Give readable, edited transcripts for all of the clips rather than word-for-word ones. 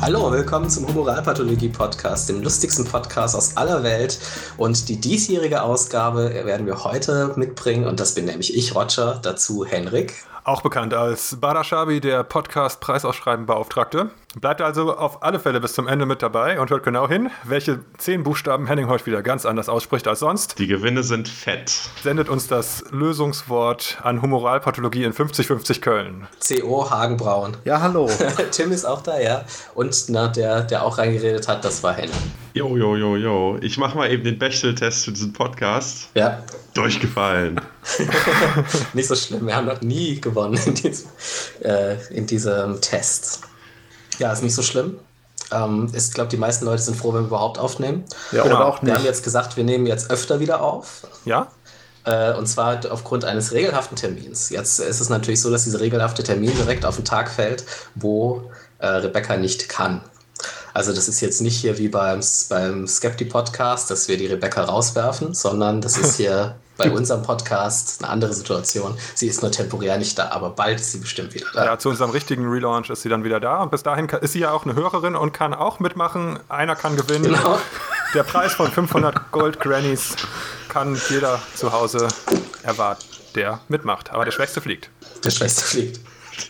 Hallo, willkommen zum Humoralpathologie-Podcast, dem lustigsten Podcast aus aller Welt. Und die diesjährige Ausgabe werden wir heute mitbringen. Und das bin nämlich ich, Roger, dazu Henrik. Auch bekannt als Badashabi, der Podcast-Preisausschreiben-Beauftragte. Bleibt also auf alle Fälle bis zum Ende mit dabei und hört genau hin, welche 10 Buchstaben Henning heute wieder ganz anders ausspricht als sonst. Die Gewinne sind fett. Sendet uns das Lösungswort an Humoralpathologie in 5050 Köln. CO Hagenbraun. Ja, hallo. Tim ist auch da, ja. Und der auch reingeredet hat, das war Henning. Jo. Ich mache mal eben den Bechtel-Test für diesen Podcast. Ja. Durchgefallen. Nicht so schlimm, wir haben noch nie gewonnen in diesem Test. Ja, ist nicht so schlimm. Ich glaube, die meisten Leute sind froh, wenn wir überhaupt aufnehmen. Ja, genau. Oder auch nicht. Wir haben jetzt gesagt, wir nehmen jetzt öfter wieder auf. Ja? Und zwar aufgrund eines regelhaften Termins. Jetzt ist es natürlich so, dass dieser regelhafte Termin direkt auf den Tag fällt, wo Rebecca nicht kann. Also das ist jetzt nicht hier wie beim Skepti-Podcast, dass wir die Rebecca rauswerfen, sondern das ist hier bei unserem Podcast eine andere Situation. Sie ist nur temporär nicht da, aber bald ist sie bestimmt wieder da. Ja, zu unserem richtigen Relaunch ist sie dann wieder da. Und bis dahin ist sie ja auch eine Hörerin und kann auch mitmachen. Einer kann gewinnen. Genau. Der Preis von 500 Gold-Grannies kann jeder zu Hause erwarten, der mitmacht. Aber der Schwächste fliegt. Der Schwächste fliegt.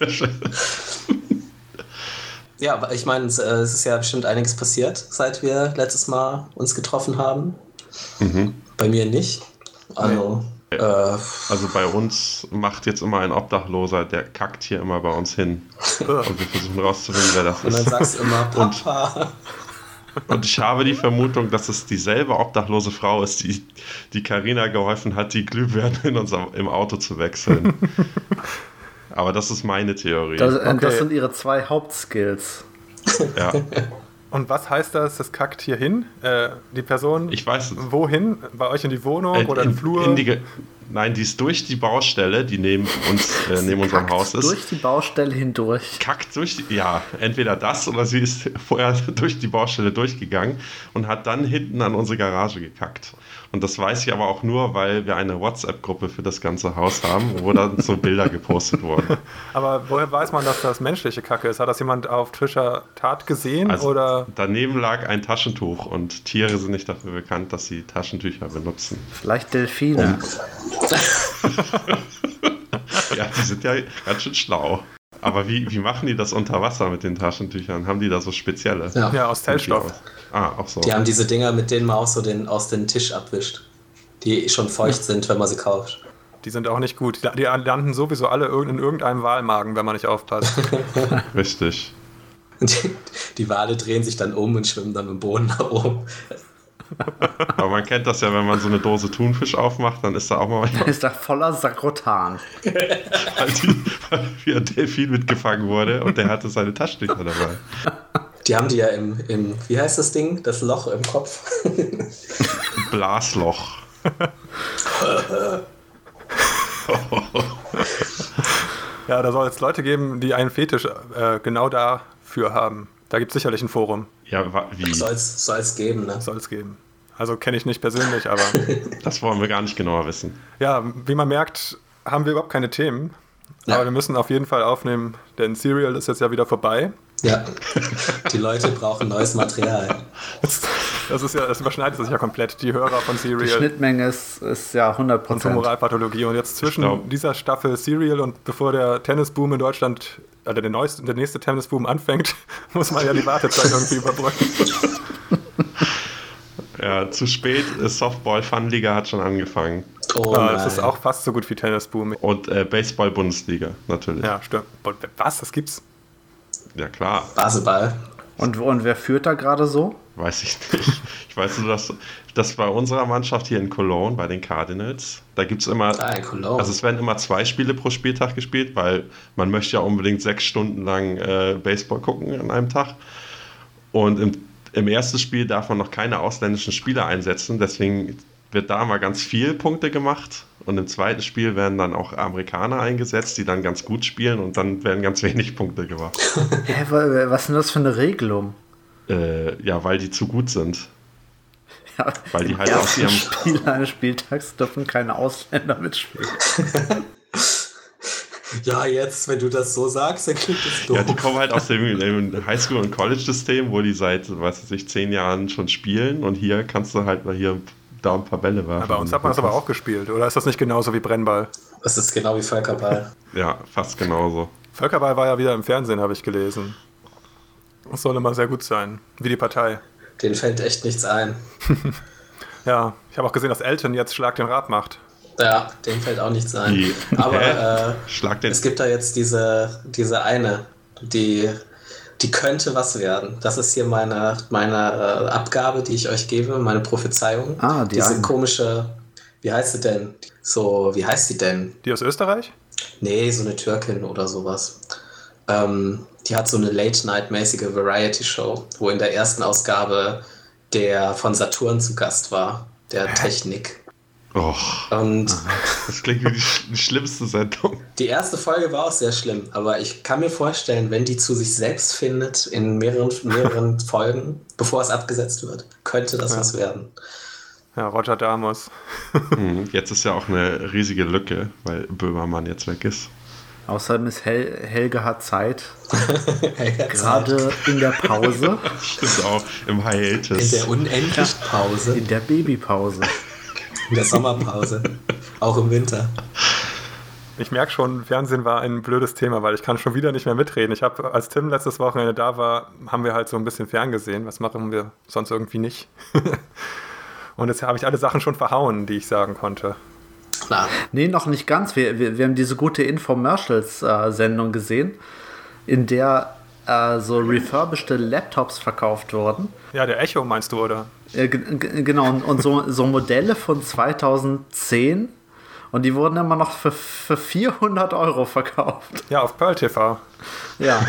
Ja, aber ich meine, es ist ja bestimmt einiges passiert, seit wir letztes Mal uns getroffen haben. Mhm. Bei mir nicht. Also bei uns macht jetzt immer ein Obdachloser, der kackt hier immer bei uns hin. Und wir versuchen rauszufinden, wer das ist. Und dann sagst du immer, Papa. Und ich habe die Vermutung, dass es dieselbe obdachlose Frau ist, die Carina geholfen hat, die Glühbirne im Auto zu wechseln. Aber das ist meine Theorie. Das sind ihre 2 Hauptskills. Ja. Und was heißt das kackt hier hin? Die Person, ich weiß es. Wohin? Bei euch in die Wohnung oder in den Flur? Nein, die ist durch die Baustelle, die neben unserem Haus ist. Durch die Baustelle hindurch. Kackt ja, entweder das oder sie ist vorher durch die Baustelle durchgegangen und hat dann hinten an unsere Garage gekackt. Und das weiß ich aber auch nur, weil wir eine WhatsApp-Gruppe für das ganze Haus haben, wo dann so Bilder gepostet wurden. Aber woher weiß man, dass das menschliche Kacke ist? Hat das jemand auf frischer Tat gesehen? Also oder? Daneben lag ein Taschentuch und Tiere sind nicht dafür bekannt, dass sie Taschentücher benutzen. Vielleicht Delfine. Ja, die sind ja ganz schön schlau. Aber wie machen die das unter Wasser mit den Taschentüchern? Haben die da so spezielle? Ja, aus Zellstoff. Auch so. Die haben diese Dinger, mit denen man auch so aus den Tisch abwischt. Die schon feucht sind, wenn man sie kauft. Die sind auch nicht gut. Die landen sowieso alle in irgendeinem Walmagen, wenn man nicht aufpasst. Richtig. Die Wale drehen sich dann um und schwimmen dann im Boden nach oben. Aber man kennt das ja, wenn man so eine Dose Thunfisch aufmacht, dann ist da auch mal... Ist da voller Sakrotan. Weil ein Delfin mitgefangen wurde und der hatte seine Taschentücher dabei. Die haben die ja im wie heißt das Ding? Das Loch im Kopf? Blasloch. Ja, da soll es Leute geben, die einen Fetisch genau dafür haben. Da gibt es sicherlich ein Forum. Ja, wie? Soll es geben, ne? Soll es geben. Also kenne ich nicht persönlich, aber... Das wollen wir gar nicht genauer wissen. Ja, wie man merkt, haben wir überhaupt keine Themen. Ja. Aber wir müssen auf jeden Fall aufnehmen, denn Serial ist jetzt ja wieder vorbei. Ja, die Leute brauchen neues Material. Das überschneidet sich ja komplett, die Hörer von Serial. Die Schnittmenge ist ja 100%. Und Humoralpathologie. Und jetzt zwischen dieser Staffel Serial und bevor der Tennisboom in Deutschland, also der nächste Tennisboom anfängt, muss man ja die Wartezeit irgendwie überbrücken. Ja, zu spät. Softball-Fun-Liga hat schon angefangen. Das ist auch fast so gut wie Tennisboom. Und Baseball-Bundesliga, natürlich. Ja, stimmt. Was? Das gibt's? Ja, klar. Basketball. Und wer führt da gerade so? Weiß ich nicht. Ich weiß nur, dass bei unserer Mannschaft hier in Cologne, bei den Cardinals, da gibt es immer, also es werden immer 2 Spiele pro Spieltag gespielt, weil man möchte ja unbedingt 6 Stunden lang Baseball gucken an einem Tag. Und im ersten Spiel darf man noch keine ausländischen Spieler einsetzen, deswegen wird da mal ganz viel Punkte gemacht. Und im zweiten Spiel werden dann auch Amerikaner eingesetzt, die dann ganz gut spielen und dann werden ganz wenig Punkte gemacht. Hä, was ist denn das für eine Regelung? Ja, weil die zu gut sind. Ja, weil die halt aus ihrem Spiel eines Spieltags dürfen keine Ausländer mitspielen. Ja, jetzt, wenn du das so sagst, dann klingt das doof. Ja, die kommen halt aus dem Highschool- und College-System, wo die seit, 10 Jahren schon spielen und hier kannst du halt mal hier da ein paar Bälle werfen. Ja, bei uns hat man das aber auch gespielt, oder ist das nicht genauso wie Brennball? Das ist genau wie Völkerball. Ja, fast genauso. Völkerball war ja wieder im Fernsehen, habe ich gelesen. Das soll immer sehr gut sein, wie die Partei. Denen fällt echt nichts ein. Ja, ich habe auch gesehen, dass Elton jetzt Schlag den Rab macht. Ja, dem fällt auch nichts ein. Aber es gibt da jetzt diese eine, die könnte was werden. Das ist hier meine Abgabe, die ich euch gebe, meine Prophezeiung. Diese eine. Komische, wie heißt sie denn? Wie heißt sie denn? Die aus Österreich? Nee, so eine Türkin oder sowas. Die hat so eine Late-Night-mäßige Variety-Show, wo in der ersten Ausgabe der von Saturn zu Gast war, der Technik. Oh, und das klingt wie die schlimmste Sendung. Die erste Folge war auch sehr schlimm, aber ich kann mir vorstellen, wenn die zu sich selbst findet in mehreren Folgen, bevor es abgesetzt wird, könnte das was werden. Ja, Roger Damos. Jetzt ist ja auch eine riesige Lücke, weil Böhmermann jetzt weg ist. Außerdem ist Helge hat Zeit. Gerade in der Pause. Stimmt auch, im Hiatus. In der unendlichen Pause. In der Babypause. In der Sommerpause. Auch im Winter. Ich merke schon, Fernsehen war ein blödes Thema, weil ich kann schon wieder nicht mehr mitreden. Ich habe, als Tim letztes Wochenende da war, haben wir halt so ein bisschen ferngesehen. Was machen wir sonst irgendwie nicht? Und jetzt habe ich alle Sachen schon verhauen, die ich sagen konnte. Na. Nee, noch nicht ganz. Wir haben diese gute Infomercials-Sendung gesehen, in der so refurbished Laptops verkauft wurden. Ja, der Echo meinst du, oder? Genau, und so Modelle von 2010 und die wurden immer noch für 400 € verkauft. Ja, auf Pearl TV. Ja.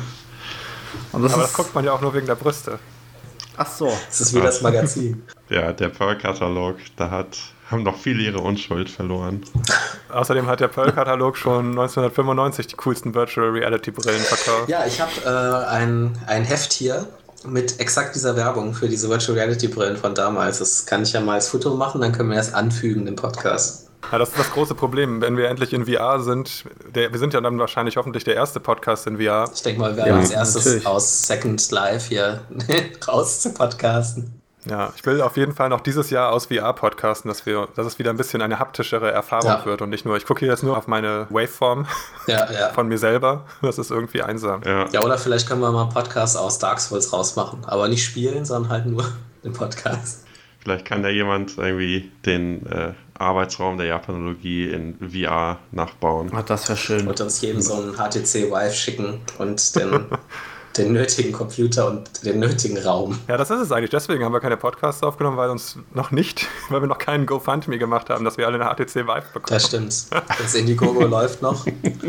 Und aber das guckt man ja auch nur wegen der Brüste. Ach so. Das ist wie das Magazin. Ja, der Pearl-Katalog, da haben noch viele ihre Unschuld verloren. Außerdem hat der Pearl-Katalog schon 1995 die coolsten Virtual Reality-Brillen verkauft. Ja, ich habe ein Heft hier mit exakt dieser Werbung für diese Virtual Reality-Brillen von damals. Das kann ich ja mal als Foto machen, dann können wir es anfügen im Podcast. Ja, das ist das große Problem, wenn wir endlich in VR sind. Wir sind ja dann wahrscheinlich hoffentlich der erste Podcast in VR. Ich denke mal, wir werden als erstes natürlich aus Second Life hier raus zu podcasten. Ja, ich will auf jeden Fall noch dieses Jahr aus VR podcasten, dass es wieder ein bisschen eine haptischere Erfahrung wird und nicht nur, ich gucke hier jetzt nur auf meine Waveform von mir selber. Das ist irgendwie einsam. Ja, oder vielleicht können wir mal einen Podcast aus Dark Souls rausmachen. Aber nicht spielen, sondern halt nur den Podcast. Vielleicht kann da jemand irgendwie den Arbeitsraum der Japanologie in VR nachbauen. Ach, das wäre schön. Und uns jedem so einen HTC Vive schicken und den nötigen Computer und den nötigen Raum. Ja, das ist es eigentlich. Deswegen haben wir keine Podcasts aufgenommen, weil wir noch keinen GoFundMe gemacht haben, dass wir alle eine HTC Vive bekommen. Das stimmt. Das Indiegogo läuft noch.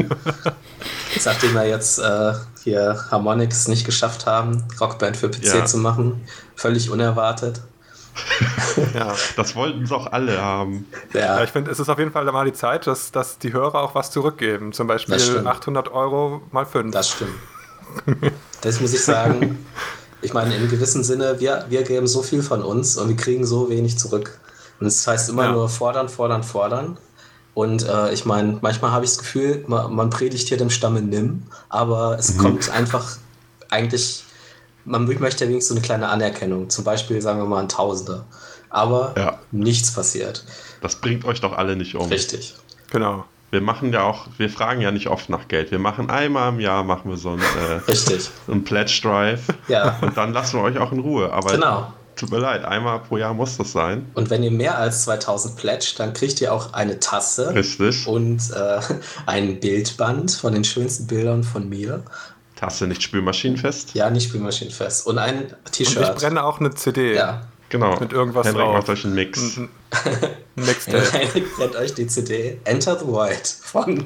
Nachdem wir jetzt hier Harmonix nicht geschafft haben, Rockband für PC zu machen. Völlig unerwartet. Ja, das wollten doch alle haben. Ja, ich finde, es ist auf jeden Fall mal die Zeit, dass die Hörer auch was zurückgeben. Zum Beispiel 800 € mal 5. Das stimmt. Das muss ich sagen. Ich meine, im gewissen Sinne, wir geben so viel von uns und wir kriegen so wenig zurück. Und es heißt immer nur fordern, fordern, fordern. Und ich meine, manchmal habe ich das Gefühl, man predigt hier dem Stamme nimm, aber es kommt einfach eigentlich... Man möchte ja wenigstens so eine kleine Anerkennung. Zum Beispiel, sagen wir mal, ein Tausender. Aber nichts passiert. Das bringt euch doch alle nicht um. Richtig. Genau. Wir fragen ja nicht oft nach Geld. Wir machen einmal im Jahr so einen Pledge Drive. Ja. Und dann lassen wir euch auch in Ruhe. Aber genau. Tut mir leid, einmal pro Jahr muss das sein. Und wenn ihr mehr als 2000 pledgt, dann kriegt ihr auch eine Tasse. Richtig. Und ein Bildband von den schönsten Bildern von mir. Tasse nicht spülmaschinenfest? Ja, nicht spülmaschinenfest. Und ein T-Shirt. Und ich brenne auch eine CD. Ja. Genau. Mit irgendwas Henrik drauf. macht euch einen Mix. Ein Mixtape. Henrik brennt euch die CD Enter the Void von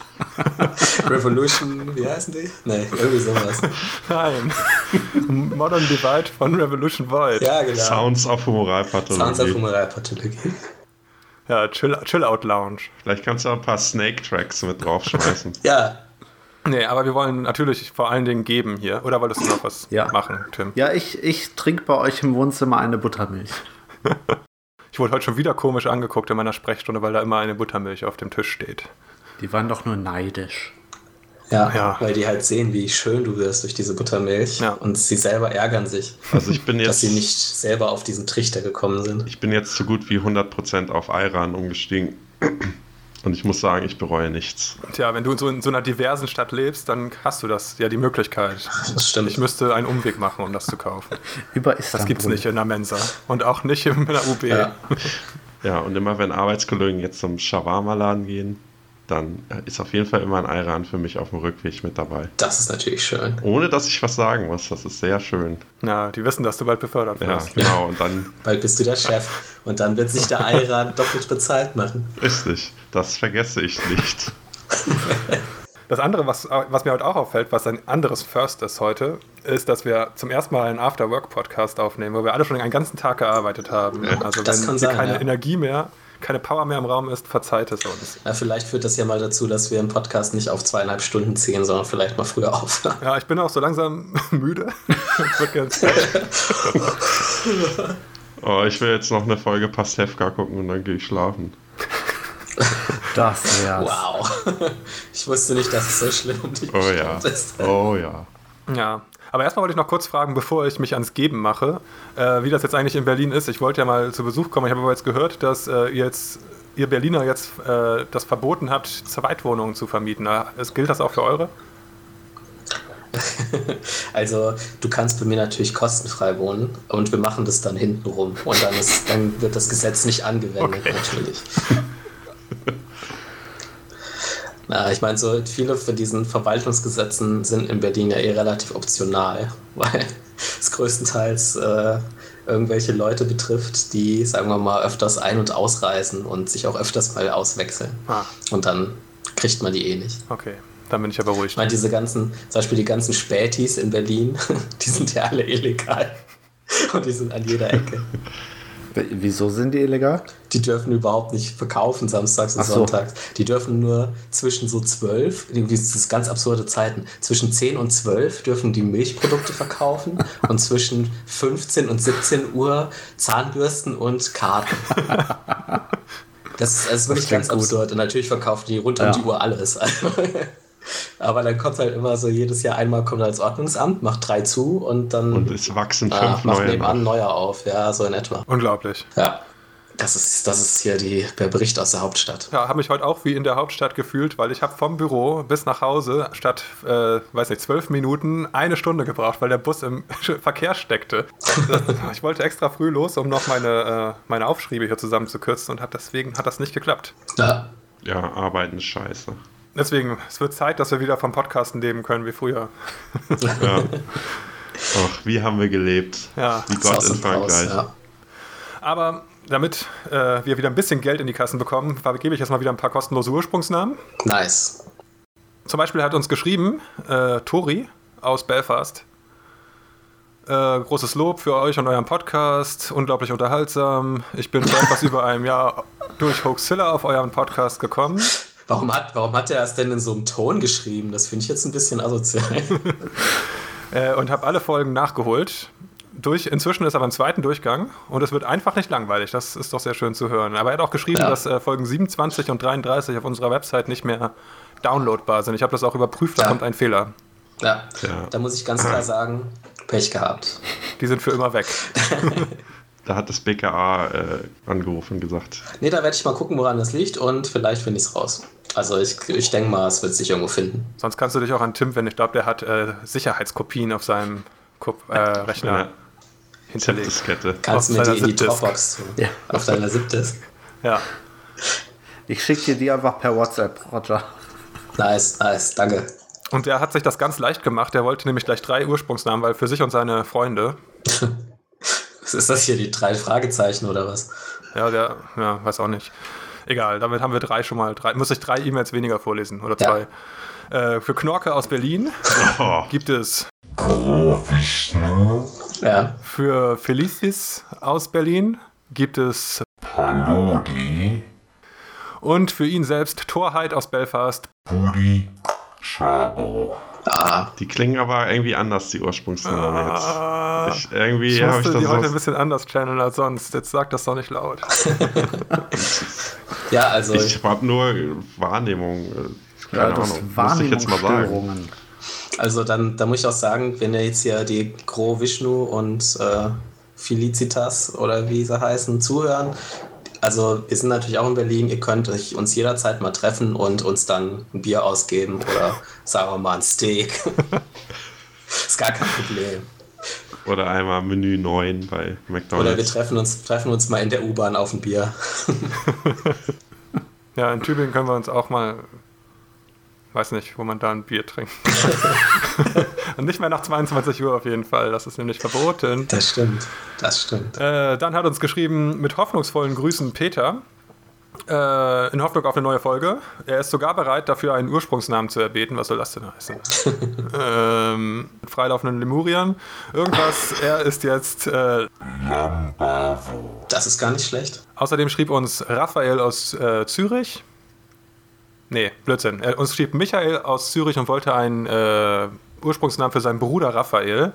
Revolution, wie heißen die? Nee, irgendwie sowas. Nein. Modern Divide von Revolution Void. Ja, genau. Sounds of Humoralpathologie. Ja, Chill-Out Lounge. Vielleicht kannst du auch ein paar Snake-Tracks mit draufschmeißen. Ja. Nee, aber wir wollen natürlich vor allen Dingen geben hier. Oder wolltest du noch was machen, Tim? Ja, ich trinke bei euch im Wohnzimmer eine Buttermilch. Ich wurde heute schon wieder komisch angeguckt in meiner Sprechstunde, weil da immer eine Buttermilch auf dem Tisch steht. Die waren doch nur neidisch. Ja, weil die halt sehen, wie schön du wirst durch diese Buttermilch und sie selber ärgern sich, also ich bin jetzt, dass sie nicht selber auf diesen Trichter gekommen sind. Ich bin jetzt so gut wie 100% auf Ayran umgestiegen und ich muss sagen, ich bereue nichts. Tja, wenn du in so einer diversen Stadt lebst, dann hast du die Möglichkeit. Das stimmt. Ich müsste einen Umweg machen, um das zu kaufen. Über Istanbul. Das gibt's nicht in der Mensa und auch nicht in der UB. Ja, und immer wenn Arbeitskollegen jetzt zum Shawarma-Laden gehen, dann ist auf jeden Fall immer ein Ayran für mich auf dem Rückweg mit dabei. Das ist natürlich schön. Ohne, dass ich was sagen muss. Das ist sehr schön. Ja, die wissen, dass du bald befördert wirst. Ja, genau. Und dann bald bist du der Chef. Und dann wird sich der Ayran doppelt bezahlt machen. Richtig. Das vergesse ich nicht. Das andere, was mir heute auch auffällt, was ein anderes First ist heute, ist, dass wir zum ersten Mal einen After-Work-Podcast aufnehmen, wo wir alle schon den ganzen Tag gearbeitet haben. Ja. Also das wenn kann hier keine sein, Energie mehr, keine Power mehr im Raum ist, verzeiht es uns. Ja, vielleicht führt das ja mal dazu, dass wir im Podcast nicht auf 2,5 Stunden ziehen, sondern vielleicht mal früher aufhören. Ja, ich bin auch so langsam müde. Ich würde gerne ins Bett. Oh, ich will jetzt noch eine Folge Pastewka gucken und dann gehe ich schlafen. Das wär's. Wow. Ich wusste nicht, dass es so schlimm um dich ist. Oh ja. Ja. Aber erstmal wollte ich noch kurz fragen, bevor ich mich ans Geben mache, wie das jetzt eigentlich in Berlin ist. Ich wollte ja mal zu Besuch kommen. Ich habe aber jetzt gehört, dass ihr Berliner jetzt das verboten habt, Zweitwohnungen zu vermieten. Gilt das auch für eure? Also, du kannst bei mir natürlich kostenfrei wohnen und wir machen das dann hinten rum. Und dann wird das Gesetz nicht angewendet, natürlich. Na, ich meine, so viele von diesen Verwaltungsgesetzen sind in Berlin ja relativ optional, weil es größtenteils irgendwelche Leute betrifft, die, sagen wir mal, öfters ein- und ausreisen und sich auch öfters mal auswechseln. Und dann kriegt man die nicht. Okay, dann bin ich ja beruhigt. Ich meine, zum Beispiel die ganzen Spätis in Berlin, die sind ja alle illegal. Und die sind an jeder Ecke. Wieso sind die illegal? Die dürfen überhaupt nicht verkaufen samstags und sonntags. Die dürfen nur zwischen so 12, das ist ganz absurde Zeiten, zwischen 10 und 12 dürfen die Milchprodukte verkaufen und zwischen 15 und 17 Uhr Zahnbürsten und Karten. Das ist wirklich ganz absurd. Und natürlich verkaufen die rund um die Uhr alles. Aber dann kommt halt immer so jedes Jahr einmal kommt das Ordnungsamt, macht 3 zu und dann und es wachsen 5 macht neue nebenan neuer auf. Ja, so in etwa. Unglaublich. Ja. Das ist hier der Bericht aus der Hauptstadt. Ja, habe mich heute auch wie in der Hauptstadt gefühlt, weil ich habe vom Büro bis nach Hause statt, 12 Minuten 1 Stunde gebraucht, weil der Bus im Verkehr steckte. Ich wollte extra früh los, um noch meine Aufschriebe hier zusammenzukürzen und deswegen hat das nicht geklappt. Ja. Ja, arbeiten ist scheiße. Deswegen, es wird Zeit, dass wir wieder vom Podcasten leben können wie früher. Ja. Ach, wie haben wir gelebt? Ja. Wie Gott in Frankreich. Ja. Aber damit wir wieder ein bisschen Geld in die Kassen bekommen, gebe ich jetzt mal wieder ein paar kostenlose Ursprungsnamen. Nice. Zum Beispiel hat uns geschrieben Tori aus Belfast. Großes Lob für euch und euren Podcast. Unglaublich unterhaltsam. Ich bin vor etwas über einem Jahr durch Hoaxilla auf euren Podcast gekommen. Warum hat er es denn in so einem Ton geschrieben? Das finde ich jetzt ein bisschen asozial. Und habe alle Folgen nachgeholt. Inzwischen ist er beim 2. Durchgang und es wird einfach nicht langweilig. Das ist doch sehr schön zu hören. Aber er hat auch geschrieben, dass Folgen 27 und 33 auf unserer Website nicht mehr downloadbar sind. Ich habe das auch überprüft, da kommt ein Fehler. Ja, da muss ich ganz klar sagen, Pech gehabt. Die sind für immer weg. Da hat das BKA angerufen und gesagt. Nee, da werde ich mal gucken, woran das liegt und vielleicht finde ich es raus. Also ich denke mal, es wird sich irgendwo finden. Sonst kannst du dich auch an Tim wenden. Ich glaube, der hat Sicherheitskopien auf seinem Rechner hinterlegt. Zip-Diskette. Kannst du mir die in die Dropbox tun. Ja. Auf deiner Zip-Disk. Ja. Ich schicke dir die einfach per WhatsApp, Roger. Nice, danke. Und der hat sich das ganz leicht gemacht. Der wollte nämlich gleich 3 Ursprungsnamen, weil für sich und seine Freunde. Was ist das hier, die 3 Fragezeichen oder was? Ja, weiß auch nicht. Egal, damit haben wir 3 schon mal. Muss ich 3 E-Mails weniger vorlesen oder 2. Ja. Für Knorke aus Berlin gibt es. Ja. Für Felicis aus Berlin gibt es. Paludi. Und für ihn selbst Torheit aus Belfast. Budi Schabo. Die klingen aber irgendwie anders, die Ursprungsnamen jetzt. Ich musste die heute ein bisschen anders channeln als sonst. Jetzt sag das doch nicht laut. Ja, also. Ich habe nur Wahrnehmung. Keine Ahnung, muss ich jetzt mal sagen. Also da muss ich auch sagen, wenn ihr jetzt hier die Gro Vishnu und Felicitas oder wie sie heißen, zuhören, also wir sind natürlich auch in Berlin, ihr könnt euch uns jederzeit mal treffen und uns dann ein Bier ausgeben oder sagen wir mal ein Steak. Ist gar kein Problem. Oder einmal Menü 9 bei McDonald's. Oder wir treffen uns mal in der U-Bahn auf ein Bier. Ja, in Tübingen können wir uns auch mal, weiß nicht, wo man da ein Bier trinkt. Und nicht mehr nach 22 Uhr auf jeden Fall, das ist nämlich verboten. Das stimmt. Dann hat uns geschrieben, mit hoffnungsvollen Grüßen Peter, in Hoffnung auf eine neue Folge. Er ist sogar bereit, dafür einen Ursprungsnamen zu erbeten. Was soll das denn heißen? Freilaufenden Lemurien. Irgendwas, er ist jetzt... Das ist gar nicht schlecht. Außerdem schrieb uns Raphael aus Zürich. Nee, Blödsinn. Uns schrieb Michael aus Zürich und wollte einen Ursprungsnamen für seinen Bruder Raphael.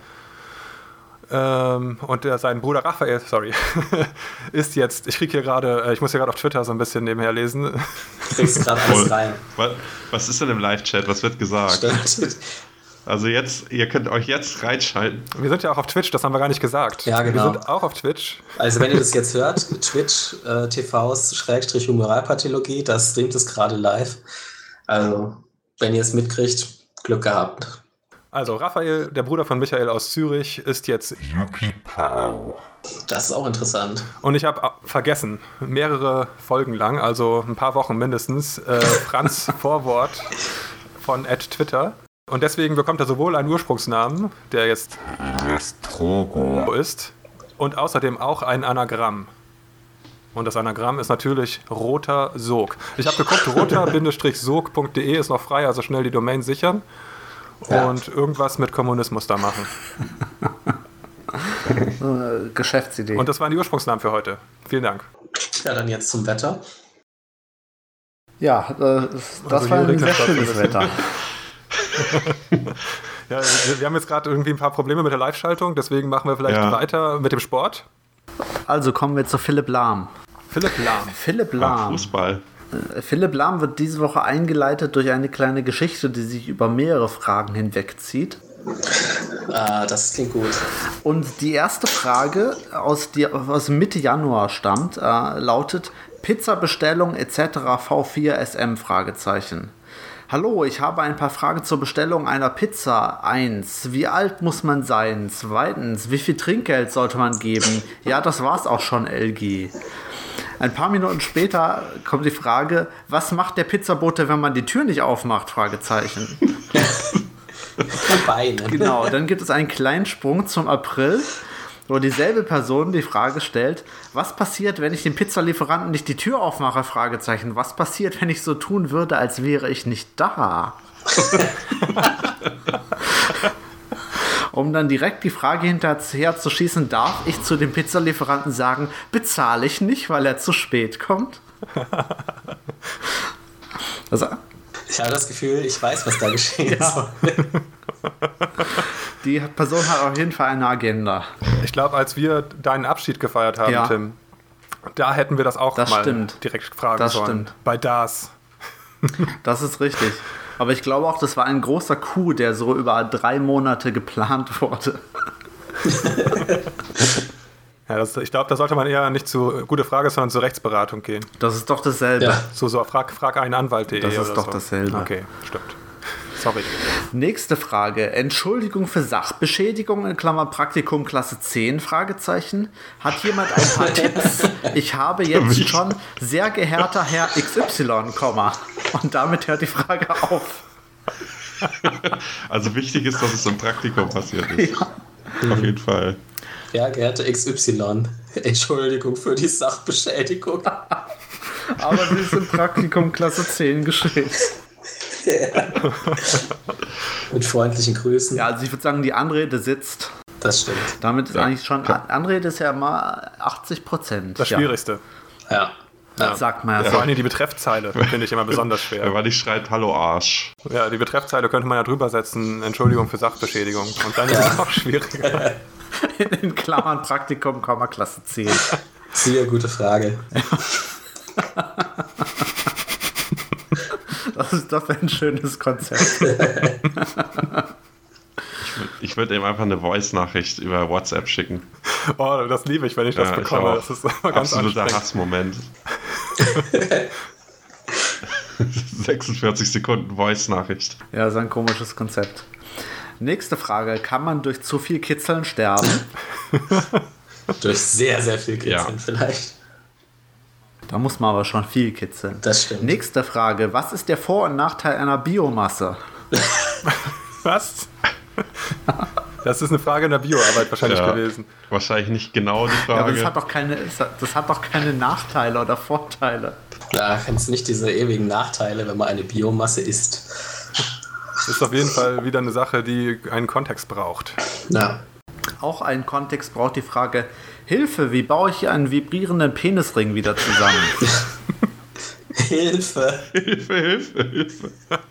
Und sein Bruder Raphael, ist jetzt, ich muss hier gerade auf Twitter so ein bisschen nebenher lesen. Du kriegst gerade alles rein. Was ist denn im Live-Chat? Was wird gesagt? Stimmt. Also jetzt, ihr könnt euch jetzt reinschalten. Wir sind ja auch auf Twitch, das haben wir gar nicht gesagt. Ja, genau. Wir sind auch auf Twitch. Also wenn ihr das jetzt hört, Twitch TVs/Humoralpathologie, das streamt es gerade live. Also wenn ihr es mitkriegt, Glück gehabt. Also Raphael, der Bruder von Michael aus Zürich, ist jetzt... Das ist auch interessant. Und ich habe vergessen, mehrere Folgen lang, also ein paar Wochen mindestens, Franz Vorwort von @Twitter. Und deswegen bekommt er sowohl einen Ursprungsnamen, der jetzt ist, und außerdem auch ein Anagramm. Und das Anagramm ist natürlich Roter Sog. Ich habe geguckt, roter-sog.de ist noch frei, also schnell die Domain sichern. Ja. Und irgendwas mit Kommunismus da machen. Geschäftsidee. Und das waren die Ursprungsnamen für heute. Vielen Dank. Ja, dann jetzt zum Wetter. Ja, das war ein sehr schönes Wetter. Ja, wir haben jetzt gerade irgendwie ein paar Probleme mit der Live-Schaltung, deswegen machen wir vielleicht weiter mit dem Sport. Also kommen wir zu Philipp Lahm. Philipp Lahm. Fußball. Philipp Lahm wird diese Woche eingeleitet durch eine kleine Geschichte, die sich über mehrere Fragen hinwegzieht. Das klingt gut. Und die erste Frage, aus Mitte Januar stammt, lautet Pizzabestellung etc. V4 SM? Hallo, ich habe ein paar Fragen zur Bestellung einer Pizza. 1. Wie alt muss man sein? 2. Wie viel Trinkgeld sollte man geben? Ja, das war's auch schon, LG. Ein paar Minuten später kommt die Frage, was macht der Pizzabote, wenn man die Tür nicht aufmacht? Fragezeichen. Beine. Genau, dann gibt es einen kleinen Sprung zum April, wo dieselbe Person die Frage stellt, was passiert, wenn ich dem Pizzalieferanten nicht die Tür aufmache? Fragezeichen. Was passiert, wenn ich so tun würde, als wäre ich nicht da? Um dann direkt die Frage hinterher zu schießen, darf ich zu dem Pizzalieferanten sagen, bezahle ich nicht, weil er zu spät kommt? Also, ich habe das Gefühl, ich weiß, was da geschehen soll. Die Person hat auf jeden Fall eine Agenda. Ich glaube, als wir deinen Abschied gefeiert haben, Tim, da hätten wir das auch direkt fragen sollen. Stimmt. Bei DAS. Das ist richtig. Aber ich glaube auch, das war ein großer Coup, der so über 3 Monate geplant wurde. Ja, ich glaube, da sollte man eher nicht zu gute Frage, sondern zur Rechtsberatung gehen. Das ist doch dasselbe. Ja. So frag einen Anwalt.de. Das ist doch dasselbe. Okay, stimmt. Sorry. Nächste Frage. Entschuldigung für Sachbeschädigung in Klammer Praktikum Klasse 10? Fragezeichen. Hat jemand ein paar Tipps? Ich habe jetzt schon sehr geehrter Herr XY, und damit hört die Frage auf. Also wichtig ist, dass es im Praktikum passiert ist. Ja. Auf jeden Fall. Ja, geehrte XY, Entschuldigung für die Sachbeschädigung. Aber sie ist im Praktikum Klasse 10 geschehen. Ja. Mit freundlichen Grüßen. Ja, also ich würde sagen, die Anrede sitzt. Das stimmt. Damit ist eigentlich schon, Anrede ist ja immer 80%. Das Schwierigste. Ja. Das sagt man ja so. Vor allem die Betreffzeile finde ich immer besonders schwer. Weil die schreit, hallo Arsch. Ja, die Betreffzeile könnte man ja drüber setzen, Entschuldigung für Sachbeschädigung. Und dann ist es noch schwieriger. In Klammern Praktikum, Klasse 10. Sehr gute Frage. Das wäre ein schönes Konzept. Ich würde ihm einfach eine Voice-Nachricht über WhatsApp schicken. Oh, das liebe ich, wenn ich das bekomme. Das ist immer ganz absoluter Hassmoment. 46 Sekunden Voice-Nachricht. Ja, so ein komisches Konzept. Nächste Frage. Kann man durch zu viel Kitzeln sterben? Durch sehr, sehr viel Kitzeln vielleicht. Da muss man aber schon viel kitzeln. Das stimmt. Nächste Frage. Was ist der Vor- und Nachteil einer Biomasse? Was? Das ist eine Frage in der Bioarbeit wahrscheinlich gewesen. Wahrscheinlich nicht genau die Frage. Ja, aber das hat doch keine Nachteile oder Vorteile. Da kennst du nicht diese ewigen Nachteile, wenn man eine Biomasse isst. Das ist auf jeden Fall wieder eine Sache, die einen Kontext braucht. Ja. Auch einen Kontext braucht die Frage: Hilfe, wie baue ich hier einen vibrierenden Penisring wieder zusammen? Hilfe. Hilfe.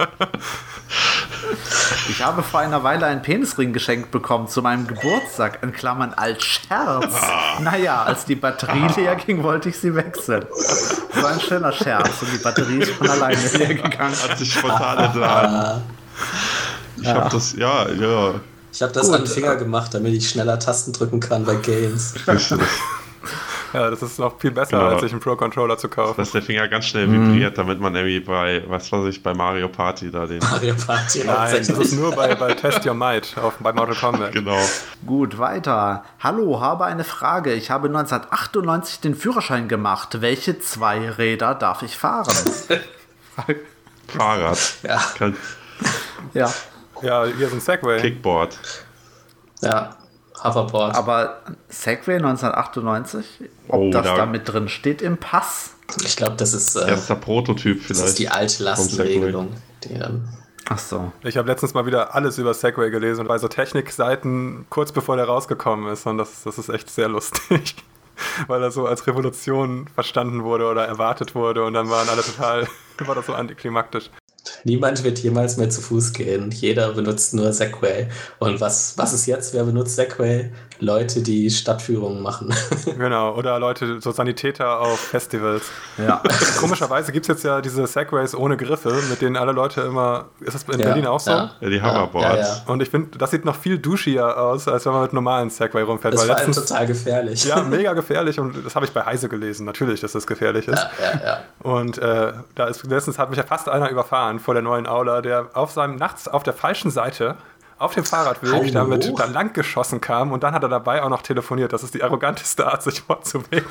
Ich habe vor einer Weile einen Penisring geschenkt bekommen zu meinem Geburtstag, in Klammern als Scherz. Naja, als die Batterie leer ging, wollte ich sie wechseln. So ein schöner Scherz und die Batterie ist von alleine leer gegangen. Hat sich spontan entladen. Ich habe das, Ich habe das an den Finger gemacht, damit ich schneller Tasten drücken kann bei Games. Ja, das ist noch viel besser, als sich einen Pro-Controller zu kaufen. Dass der Finger ganz schnell vibriert, damit man irgendwie bei Mario Party da den... Mario Party. Nein, das ist nur bei Test Your Might bei Mortal Kombat. Genau. Gut, weiter. Hallo, habe eine Frage. Ich habe 1998 den Führerschein gemacht. Welche 2 Räder darf ich fahren? Fahrrad. Ja. Ja. Ja, hier ist ein Segway. Kickboard. Ja, Hoverboard. Aber Segway 1998? Ob das da mit drin steht im Pass? Ich glaube, das ist erster Prototyp vielleicht. Das ist die Altlastenregelung. Ach so. Ich habe letztens mal wieder alles über Segway gelesen und bei so Technikseiten kurz bevor der rausgekommen ist und das ist echt sehr lustig, weil er so als Revolution verstanden wurde oder erwartet wurde und dann waren alle war das so antiklimaktisch. Niemand wird jemals mehr zu Fuß gehen. Jeder benutzt nur Segway. Und was ist jetzt? Wer benutzt Segway? Leute, die Stadtführungen machen. Genau, oder Leute, so Sanitäter auf Festivals. Ja. Komischerweise gibt es jetzt ja diese Segways ohne Griffe, mit denen alle Leute immer... Ist das in Berlin auch so? Ja, die Hoverboards. Ja. Und ich finde, das sieht noch viel duschier aus, als wenn man mit normalen Segway rumfährt. Das war total gefährlich. Ja, mega gefährlich und das habe ich bei Heise gelesen. Natürlich, dass das gefährlich ist. Ja. Und letztens hat mich ja fast einer überfahren vor der neuen Aula, der nachts auf der falschen Seite auf dem Fahrradweg damit dann lang geschossen kam und dann hat er dabei auch noch telefoniert. Das ist die arroganteste Art, sich fortzubewegen.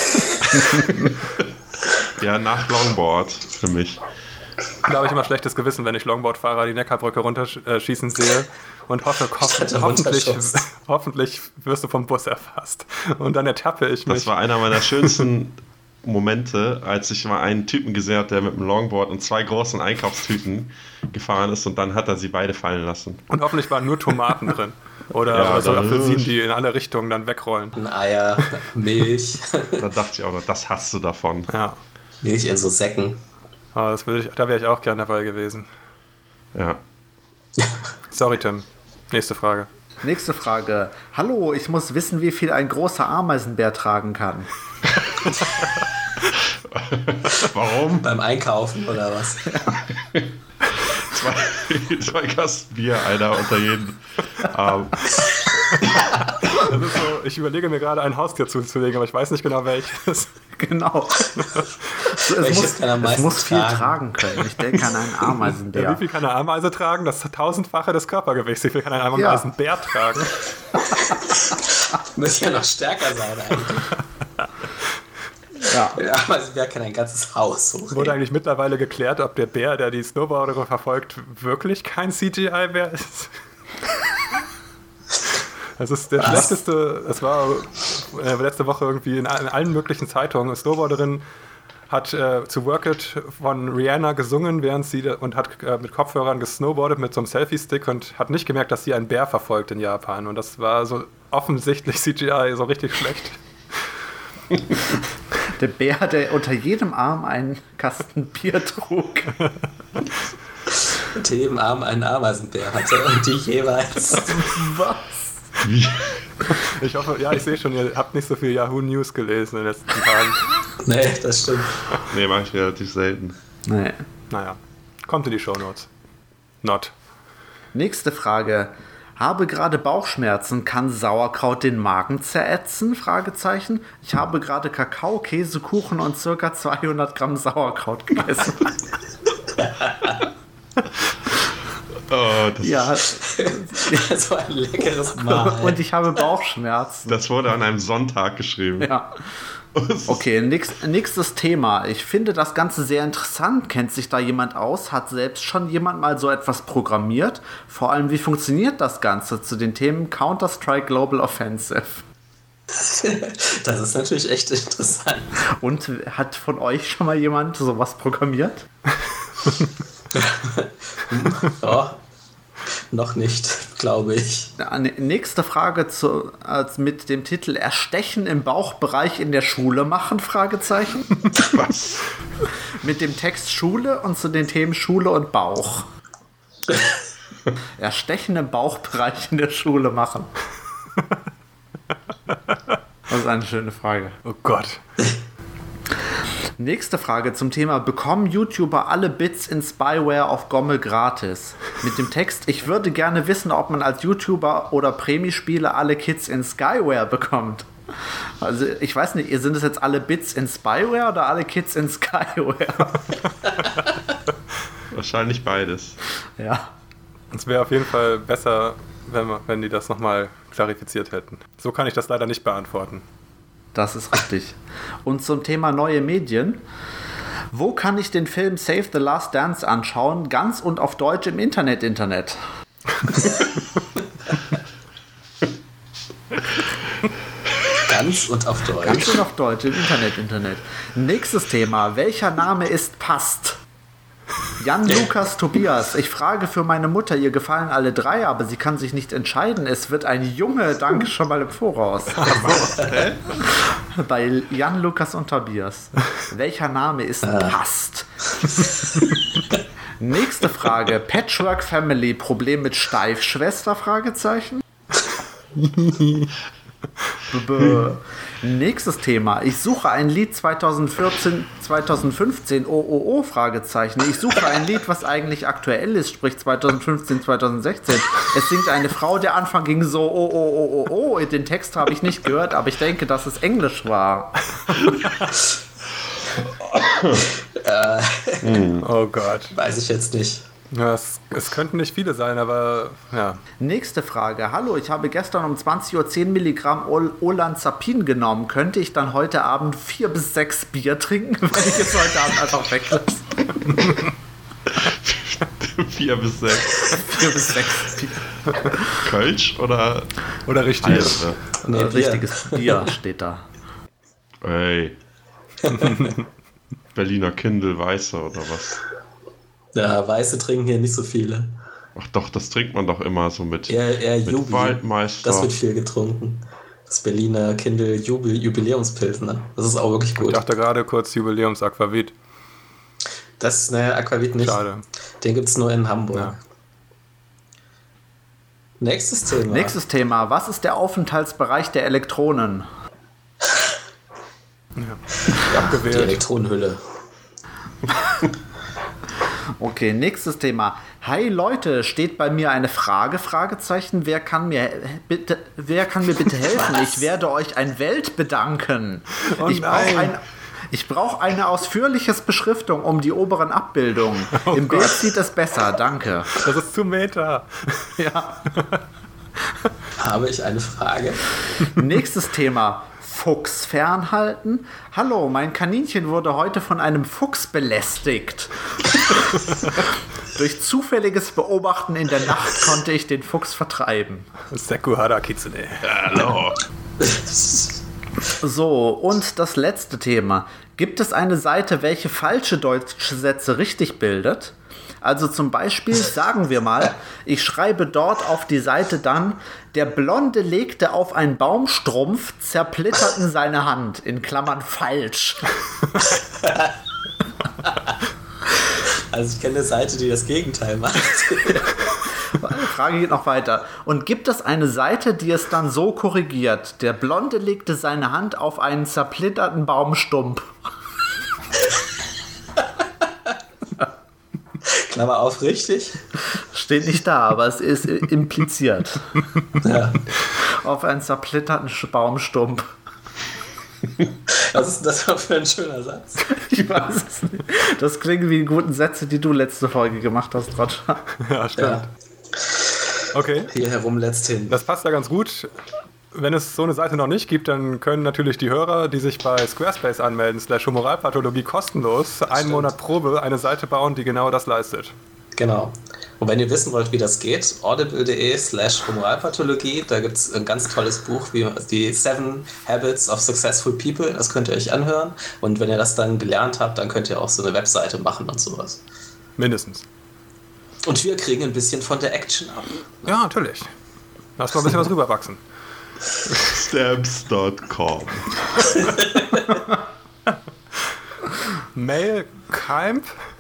Ja, nach Longboard für mich. Da habe ich immer schlechtes Gewissen, wenn ich Longboardfahrer die Neckarbrücke runterschießen sehe und hoffentlich wirst du vom Bus erfasst. Und dann ertappe ich mich. Das war einer meiner schönsten Momente, als ich mal einen Typen gesehen habe, der mit einem Longboard und 2 großen Einkaufstüten gefahren ist und dann hat er sie beide fallen lassen. Und hoffentlich waren nur Tomaten drin. Oder so Apfelsinen, die in alle Richtungen dann wegrollen. Eier, Milch. Da dachte ich auch noch, das hast du davon. Ja. Milch in so Säcken. Oh, da wäre ich auch gern dabei gewesen. Ja. Sorry, Tim. Nächste Frage. Nächste Frage. Hallo, ich muss wissen, wie viel ein großer Ameisenbär tragen kann. Warum? Beim Einkaufen oder was? zwei Kasten Bier, einer unter jeden Arm. Das ist so, ich überlege mir gerade ein Haustier zuzulegen, aber ich weiß nicht genau welches. Genau. Es muss viel tragen können. Ich denke an einen Ameisenbär. Ja, wie viel kann eine Ameise tragen? Das 1000-fache des Körpergewichts. Wie viel kann ein Ameisenbär tragen? Muss ja noch stärker sein eigentlich. Ja. Der Ameisenbär kann ein ganzes Haus hochheben. Wurde eigentlich mittlerweile geklärt, ob der Bär, der die Snowboarderin verfolgt, wirklich kein CGI-Bär ist? Das ist der schlechteste, es war letzte Woche irgendwie in allen möglichen Zeitungen. Eine Snowboarderin hat zu Work It von Rihanna gesungen, während sie und hat mit Kopfhörern gesnowboardet mit so einem Selfie-Stick und hat nicht gemerkt, dass sie einen Bär verfolgt in Japan. Und das war so offensichtlich CGI, so richtig schlecht. Der Bär, der unter jedem Arm einen Kasten Bier trug. Unter jedem Arm einen Ameisenbär hatte und die jeweils. Was? Wie? Ich hoffe, ich sehe schon, ihr habt nicht so viel Yahoo News gelesen in den letzten Tagen. Nee, das stimmt. Nee, mache ich relativ selten. Nee. Naja, Kommt in die Shownotes. Not. Nächste Frage. Habe gerade Bauchschmerzen, kann Sauerkraut den Magen zerätzen? Fragezeichen. Ich habe gerade Kakao, Käse, Kuchen und ca. 200 Gramm Sauerkraut gegessen. Oh, ja. So ein leckeres Mahl. Und ich habe Bauchschmerzen. Das wurde an einem Sonntag geschrieben. Ja. Okay, nächstes Thema. Ich finde das Ganze sehr interessant. Kennt sich da jemand aus? Hat selbst schon jemand mal so etwas programmiert? Vor allem, wie funktioniert das Ganze zu den Themen Counter-Strike Global Offensive? Das ist natürlich echt interessant. Und hat von euch schon mal jemand sowas programmiert? Oh, noch nicht, glaube ich. Nächste Frage mit dem Titel Erstechen im Bauchbereich in der Schule machen? Fragezeichen. Was? Mit dem Text Schule und zu den Themen Schule und Bauch. Erstechen im Bauchbereich in der Schule machen. Das ist eine schöne Frage. Oh Gott. Nächste Frage zum Thema: Bekommen YouTuber alle Bits in Spyware auf Gomme gratis? Mit dem Text: Ich würde gerne wissen, ob man als YouTuber oder Prämiespieler alle Kits in Skyware bekommt. Also ich weiß nicht, sind es jetzt alle Bits in Spyware oder alle Kits in Skyware? Wahrscheinlich beides. Ja. Es wäre auf jeden Fall besser, wenn die das nochmal klarifiziert hätten. So kann ich das leider nicht beantworten. Das ist richtig. Und zum Thema neue Medien. Wo kann ich den Film Save the Last Dance anschauen? Ganz und auf Deutsch im Internet. Ganz und auf Deutsch. Ganz und auf Deutsch im Internet. Nächstes Thema. Welcher Name ist passt? Jan, Lukas, Tobias. Ich frage für meine Mutter, ihr gefallen alle drei, aber sie kann sich nicht entscheiden. Es wird ein Junge, danke schon mal im Voraus. Bei Jan, Lukas und Tobias. Welcher Name ist passt? Nächste Frage. Patchwork Family, Problem mit Steifschwester? Fragezeichen. Nächstes Thema. Ich suche ein Lied 2015 OOO Fragezeichen. Ich suche ein Lied, was eigentlich aktuell ist, sprich 2015, 2016. Es singt eine Frau, der Anfang ging so OOO. Den Text habe ich nicht gehört, aber ich denke, dass es Englisch war. Oh Gott. Weiß ich jetzt nicht. Ja, es könnten nicht viele sein, aber ja. Nächste Frage. Hallo, ich habe gestern um 20 Uhr 10 Milligramm Olanzapin genommen. Könnte ich dann heute Abend 4 bis 6 Bier trinken, wenn ich es heute Abend einfach weglasse? 4 bis 6. 4 bis 6 Bier. Kölsch oder richtig? Nee, richtiges Bier steht da. Ey. Berliner Kindl Weiße oder was? Ja, Weiße trinken hier nicht so viele. Ach doch, das trinkt man doch immer so mit Jubi. Waldmeister. Das wird viel getrunken. Das Berliner Kindl Jubiläumspilsner. Das ist auch wirklich gut. Ich dachte gerade kurz Jubiläums-Aquavit. Das ist Aquavit nicht. Schade. Den gibt es nur in Hamburg. Ja. Nächstes Thema. Was ist der Aufenthaltsbereich der Elektronen? Ja. Die Elektronenhülle. Okay, nächstes Thema. Hi Leute, steht bei mir eine Frage? Fragezeichen. Wer kann mir bitte helfen? Was? Ich werde euch ein Welt bedanken. Oh Ich brauche eine ausführliche Beschriftung um die oberen Abbildungen. Im Bild sieht es besser, danke. Das ist zu Meta. Ja. Habe ich eine Frage? Nächstes Thema. Fuchs fernhalten. Hallo, mein Kaninchen wurde heute von einem Fuchs belästigt. Durch zufälliges Beobachten in der Nacht konnte ich den Fuchs vertreiben. Sekuhara Kitsune. Hallo. So, und das letzte Thema. Gibt es eine Seite, welche falsche deutsche Sätze richtig bildet? Also zum Beispiel, sagen wir mal, ich schreibe dort auf die Seite dann, der Blonde legte auf einen Baumstrumpf, zerplitterten seine Hand, in Klammern falsch. Also ich kenne eine Seite, die das Gegenteil macht. Die Frage geht noch weiter. Und gibt es eine Seite, die es dann so korrigiert? Der Blonde legte seine Hand auf einen zerplitterten Baumstumpf. Klammer auf, richtig? Steht nicht da, aber es ist impliziert. Ja. Auf einen zerplitterten Baumstumpf. Was ist das für ein schöner Satz? Ich weiß es nicht. Das klingen wie die guten Sätze, die du letzte Folge gemacht hast, Roger. Ja, stimmt. Ja. Okay. Hier herum letzthin. Das passt ja ganz gut. Wenn es so eine Seite noch nicht gibt, dann können natürlich die Hörer, die sich bei Squarespace anmelden, /Humoralpathologie kostenlos einen Monat Probe eine Seite bauen, die genau das leistet. Genau. Und wenn ihr wissen wollt, wie das geht, audible.de/Humoralpathologie, da gibt es ein ganz tolles Buch, wie die 7 Habits of Successful People, das könnt ihr euch anhören. Und wenn ihr das dann gelernt habt, dann könnt ihr auch so eine Webseite machen und sowas. Mindestens. Und wir kriegen ein bisschen von der Action ab. Ja, natürlich. Lass mal ein bisschen was rüberwachsen. Stamps.com. Mail Keimp?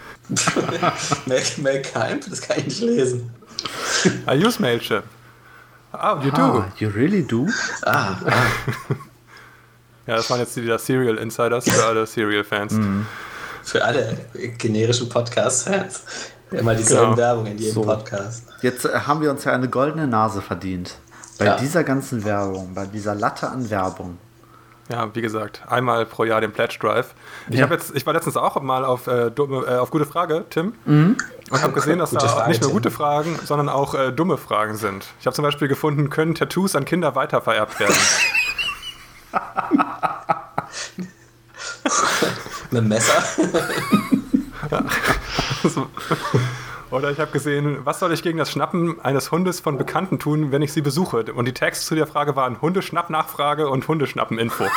Mail Keimp? Das kann ich nicht lesen. I use Mailchimp. Oh, you do. You really do? Ah. Ja, das waren jetzt wieder Serial Insiders für alle Serial-Fans. Für alle generischen Podcast-Fans. Immer dieselbe Werbung in jedem Podcast. Jetzt haben wir uns ja eine goldene Nase verdient. Bei dieser ganzen Werbung, bei dieser Latte an Werbung. Ja, wie gesagt, einmal pro Jahr den Pledge Drive. Ich war letztens auch mal auf Gute Frage, Tim, und habe gesehen, dass da nicht nur gute Fragen, sondern auch dumme Fragen sind. Ich habe zum Beispiel gefunden, können Tattoos an Kinder weitervererbt werden? Mit einem Messer? Oder ich habe gesehen, was soll ich gegen das Schnappen eines Hundes von Bekannten tun, wenn ich sie besuche? Und die Texte zu der Frage waren Hundeschnapp-Nachfrage und Hundeschnappen-Info.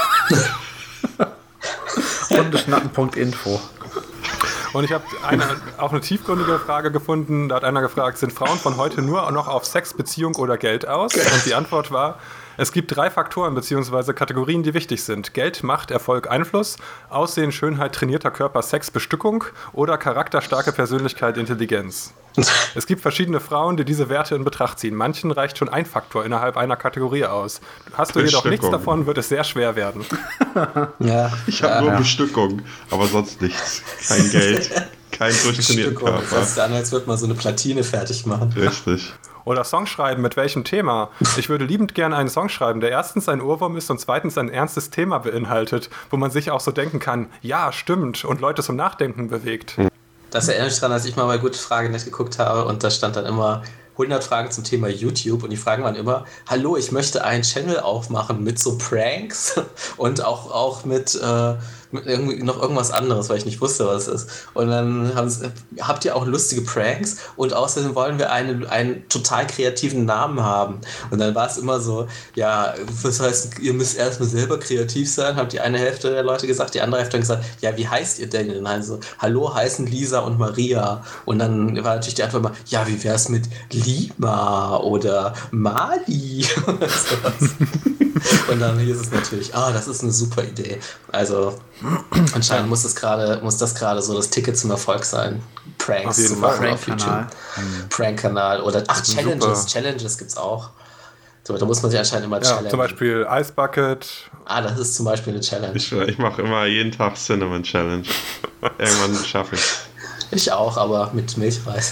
Hundeschnappen.info. Und ich habe auch eine tiefgründige Frage gefunden. Da hat einer gefragt, sind Frauen von heute nur noch auf Sex, Beziehung oder Geld aus? Und die Antwort war, es gibt 3 Faktoren bzw. Kategorien, die wichtig sind. Geld, Macht, Erfolg, Einfluss, Aussehen, Schönheit, trainierter Körper, Sex, Bestückung oder Charakter, starke Persönlichkeit, Intelligenz. Es gibt verschiedene Frauen, die diese Werte in Betracht ziehen. Manchen reicht schon ein Faktor innerhalb einer Kategorie aus. Hast du jedoch nichts davon, wird es sehr schwer werden. Ja. Ich habe nur Bestückung, aber sonst nichts. Kein Geld, kein durchtrainierten Körper. Das ist an, als würde man so eine Platine fertig machen. Richtig. Oder Songschreiben, mit welchem Thema? Ich würde liebend gerne einen Song schreiben, der erstens ein Ohrwurm ist und zweitens ein ernstes Thema beinhaltet, wo man sich auch so denken kann, ja, stimmt, und Leute zum Nachdenken bewegt. Das erinnert mich daran, als ich mal bei Gute Frage nicht geguckt habe und da stand dann immer 100 Fragen zum Thema YouTube und die Fragen waren immer, hallo, ich möchte einen Channel aufmachen mit so Pranks und auch mit irgendwie noch irgendwas anderes, weil ich nicht wusste, was es ist. Und dann habt ihr auch lustige Pranks und außerdem wollen wir einen total kreativen Namen haben. Und dann war es immer so, ja, das heißt, ihr müsst erstmal selber kreativ sein, hat die eine Hälfte der Leute gesagt, die andere Hälfte dann gesagt, ja, wie heißt ihr denn? Und dann so, hallo, heißen Lisa und Maria. Und dann war natürlich die Antwort mal, ja, wie wär's mit Lima oder Mali oder sowas. Und dann hieß es natürlich, das ist eine super Idee. Also anscheinend muss das gerade so das Ticket zum Erfolg sein. Pranks zu machen auf YouTube. Prank-Kanal oder Challenges. Challenges gibt's auch. So, da muss man sich anscheinend immer challengen. Zum Beispiel Ice Bucket. Das ist zum Beispiel eine Challenge. Ich mache immer jeden Tag Cinnamon Challenge. Irgendwann schaffe ich es. Ich auch, aber mit Milchreis.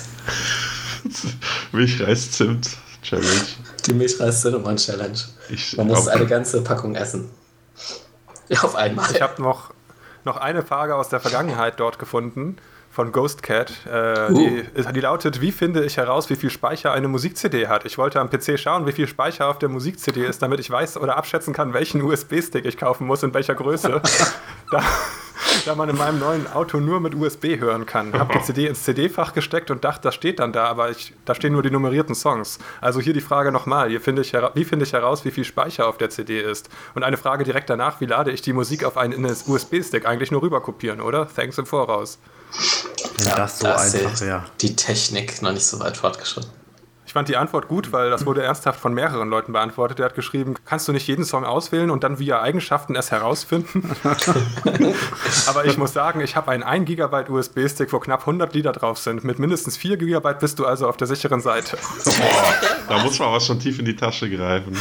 Milchreis-Zimt Challenge. Die Milchreis-Cinnamon-Challenge. Man muss eine ganze Packung essen. Ja, auf einmal. Ich habe noch eine Frage aus der Vergangenheit dort gefunden, von Ghostcat. Die lautet, wie finde ich heraus, wie viel Speicher eine Musik-CD hat? Ich wollte am PC schauen, wie viel Speicher auf der Musik-CD ist, damit ich weiß oder abschätzen kann, welchen USB-Stick ich kaufen muss, in welcher Größe. Da man in meinem neuen Auto nur mit USB hören kann. Habe die CD ins CD-Fach gesteckt und dachte, das steht dann da, aber da stehen nur die nummerierten Songs. Also hier die Frage nochmal, wie finde ich heraus, wie viel Speicher auf der CD ist? Und eine Frage direkt danach, wie lade ich die Musik auf einen USB-Stick? Eigentlich nur rüber kopieren, oder? Thanks im Voraus. Ja, das so einfach, ja. Die Technik noch nicht so weit fortgeschritten. Ich fand die Antwort gut, weil das wurde ernsthaft von mehreren Leuten beantwortet. Der hat geschrieben, kannst du nicht jeden Song auswählen und dann via Eigenschaften es herausfinden? Aber ich muss sagen, ich habe einen 1 GB USB-Stick, wo knapp 100 Lieder drauf sind. Mit mindestens 4 GB bist du also auf der sicheren Seite. Boah, da muss man aber schon tief in die Tasche greifen.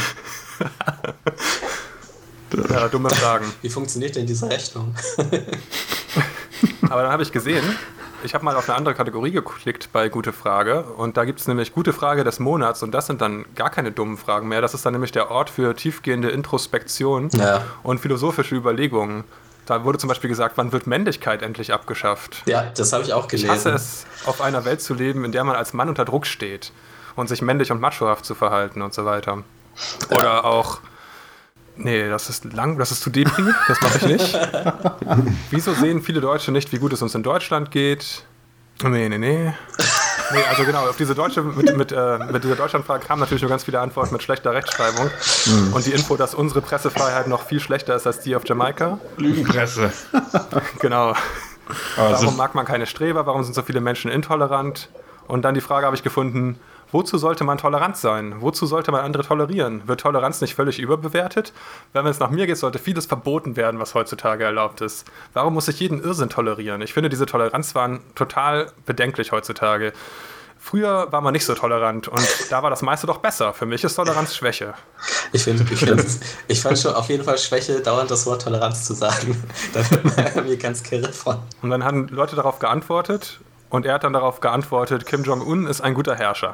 Ja, dumme Fragen. Wie funktioniert denn diese Rechnung? Aber dann habe ich gesehen, ich habe mal auf eine andere Kategorie geklickt bei Gute Frage und da gibt es nämlich Gute Frage des Monats und das sind dann gar keine dummen Fragen mehr. Das ist dann nämlich der Ort für tiefgehende Introspektion und philosophische Überlegungen. Da wurde zum Beispiel gesagt, wann wird Männlichkeit endlich abgeschafft? Ja, das habe ich auch gelesen. Ich hasse es, auf einer Welt zu leben, in der man als Mann unter Druck steht und sich männlich und machohaft zu verhalten und so weiter. Oder auch... Nee, das ist zu depri, das mache ich nicht. Wieso sehen viele Deutsche nicht, wie gut es uns in Deutschland geht? Nee, also genau, auf diese mit dieser Deutschlandfrage kamen natürlich nur ganz viele Antworten mit schlechter Rechtschreibung. Und die Info, dass unsere Pressefreiheit noch viel schlechter ist als die auf Jamaika. Lügenpresse. Genau. Warum mag man keine Streber? Warum sind so viele Menschen intolerant? Und dann die Frage habe ich gefunden, wozu sollte man tolerant sein? Wozu sollte man andere tolerieren? Wird Toleranz nicht völlig überbewertet? Wenn es nach mir geht, sollte vieles verboten werden, was heutzutage erlaubt ist. Warum muss ich jeden Irrsinn tolerieren? Ich finde, diese Toleranzwahn total bedenklich heutzutage. Früher war man nicht so tolerant und da war das meiste doch besser. Für mich ist Toleranz Schwäche. Ich fand schon auf jeden Fall Schwäche, dauernd das Wort Toleranz zu sagen. Da wird man mir ganz kirre von. Und dann haben Leute darauf geantwortet und er hat dann darauf geantwortet, Kim Jong-un ist ein guter Herrscher.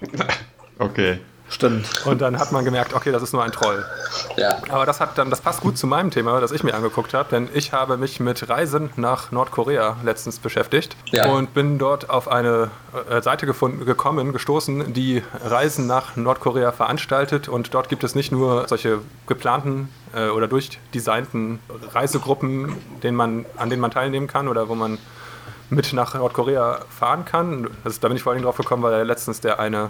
Okay. Stimmt. Und dann hat man gemerkt, okay, das ist nur ein Troll. Ja. Aber das passt gut zu meinem Thema, das ich mir angeguckt habe, denn ich habe mich mit Reisen nach Nordkorea letztens beschäftigt und bin dort auf eine Seite gestoßen, die Reisen nach Nordkorea veranstaltet und dort gibt es nicht nur solche geplanten oder durchdesignten Reisegruppen, an denen man teilnehmen kann oder wo man mit nach Nordkorea fahren kann. Da bin ich vor allem drauf gekommen, weil letztens der eine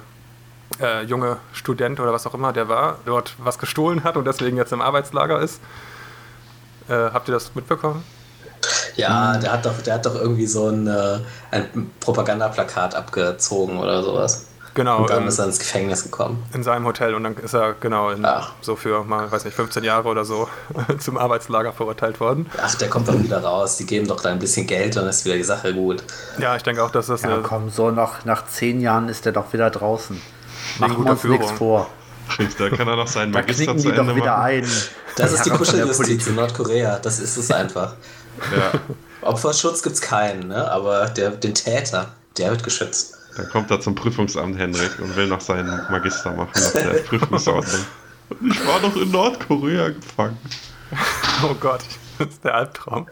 junge Student oder was auch immer, der war, dort was gestohlen hat und deswegen jetzt im Arbeitslager ist. Habt ihr das mitbekommen? Ja, der hat doch irgendwie so ein Propagandaplakat abgezogen oder sowas. Genau. Und dann ist er ins Gefängnis gekommen. In seinem Hotel und dann ist er so für mal, 15 Jahre oder so zum Arbeitslager verurteilt worden. Ach, der kommt doch wieder raus. Die geben doch da ein bisschen Geld und dann ist wieder die Sache gut. Ja, ich denke auch, dass das so nach 10 Jahren ist der doch wieder draußen. Machen wir uns nichts vor. Da kann er noch seinen Magister zu Ende machen. Wieder ein. Das ist die Kuscheljustiz in Nordkorea. Das ist es einfach. Ja. Opferschutz gibt's keinen, ne? Aber den Täter, der wird geschützt. Dann kommt er zum Prüfungsamt, Henrik, und will noch seinen Magister machen nach der Prüfungsordnung. Ich war doch in Nordkorea gefangen. Oh Gott, das ist der Albtraum.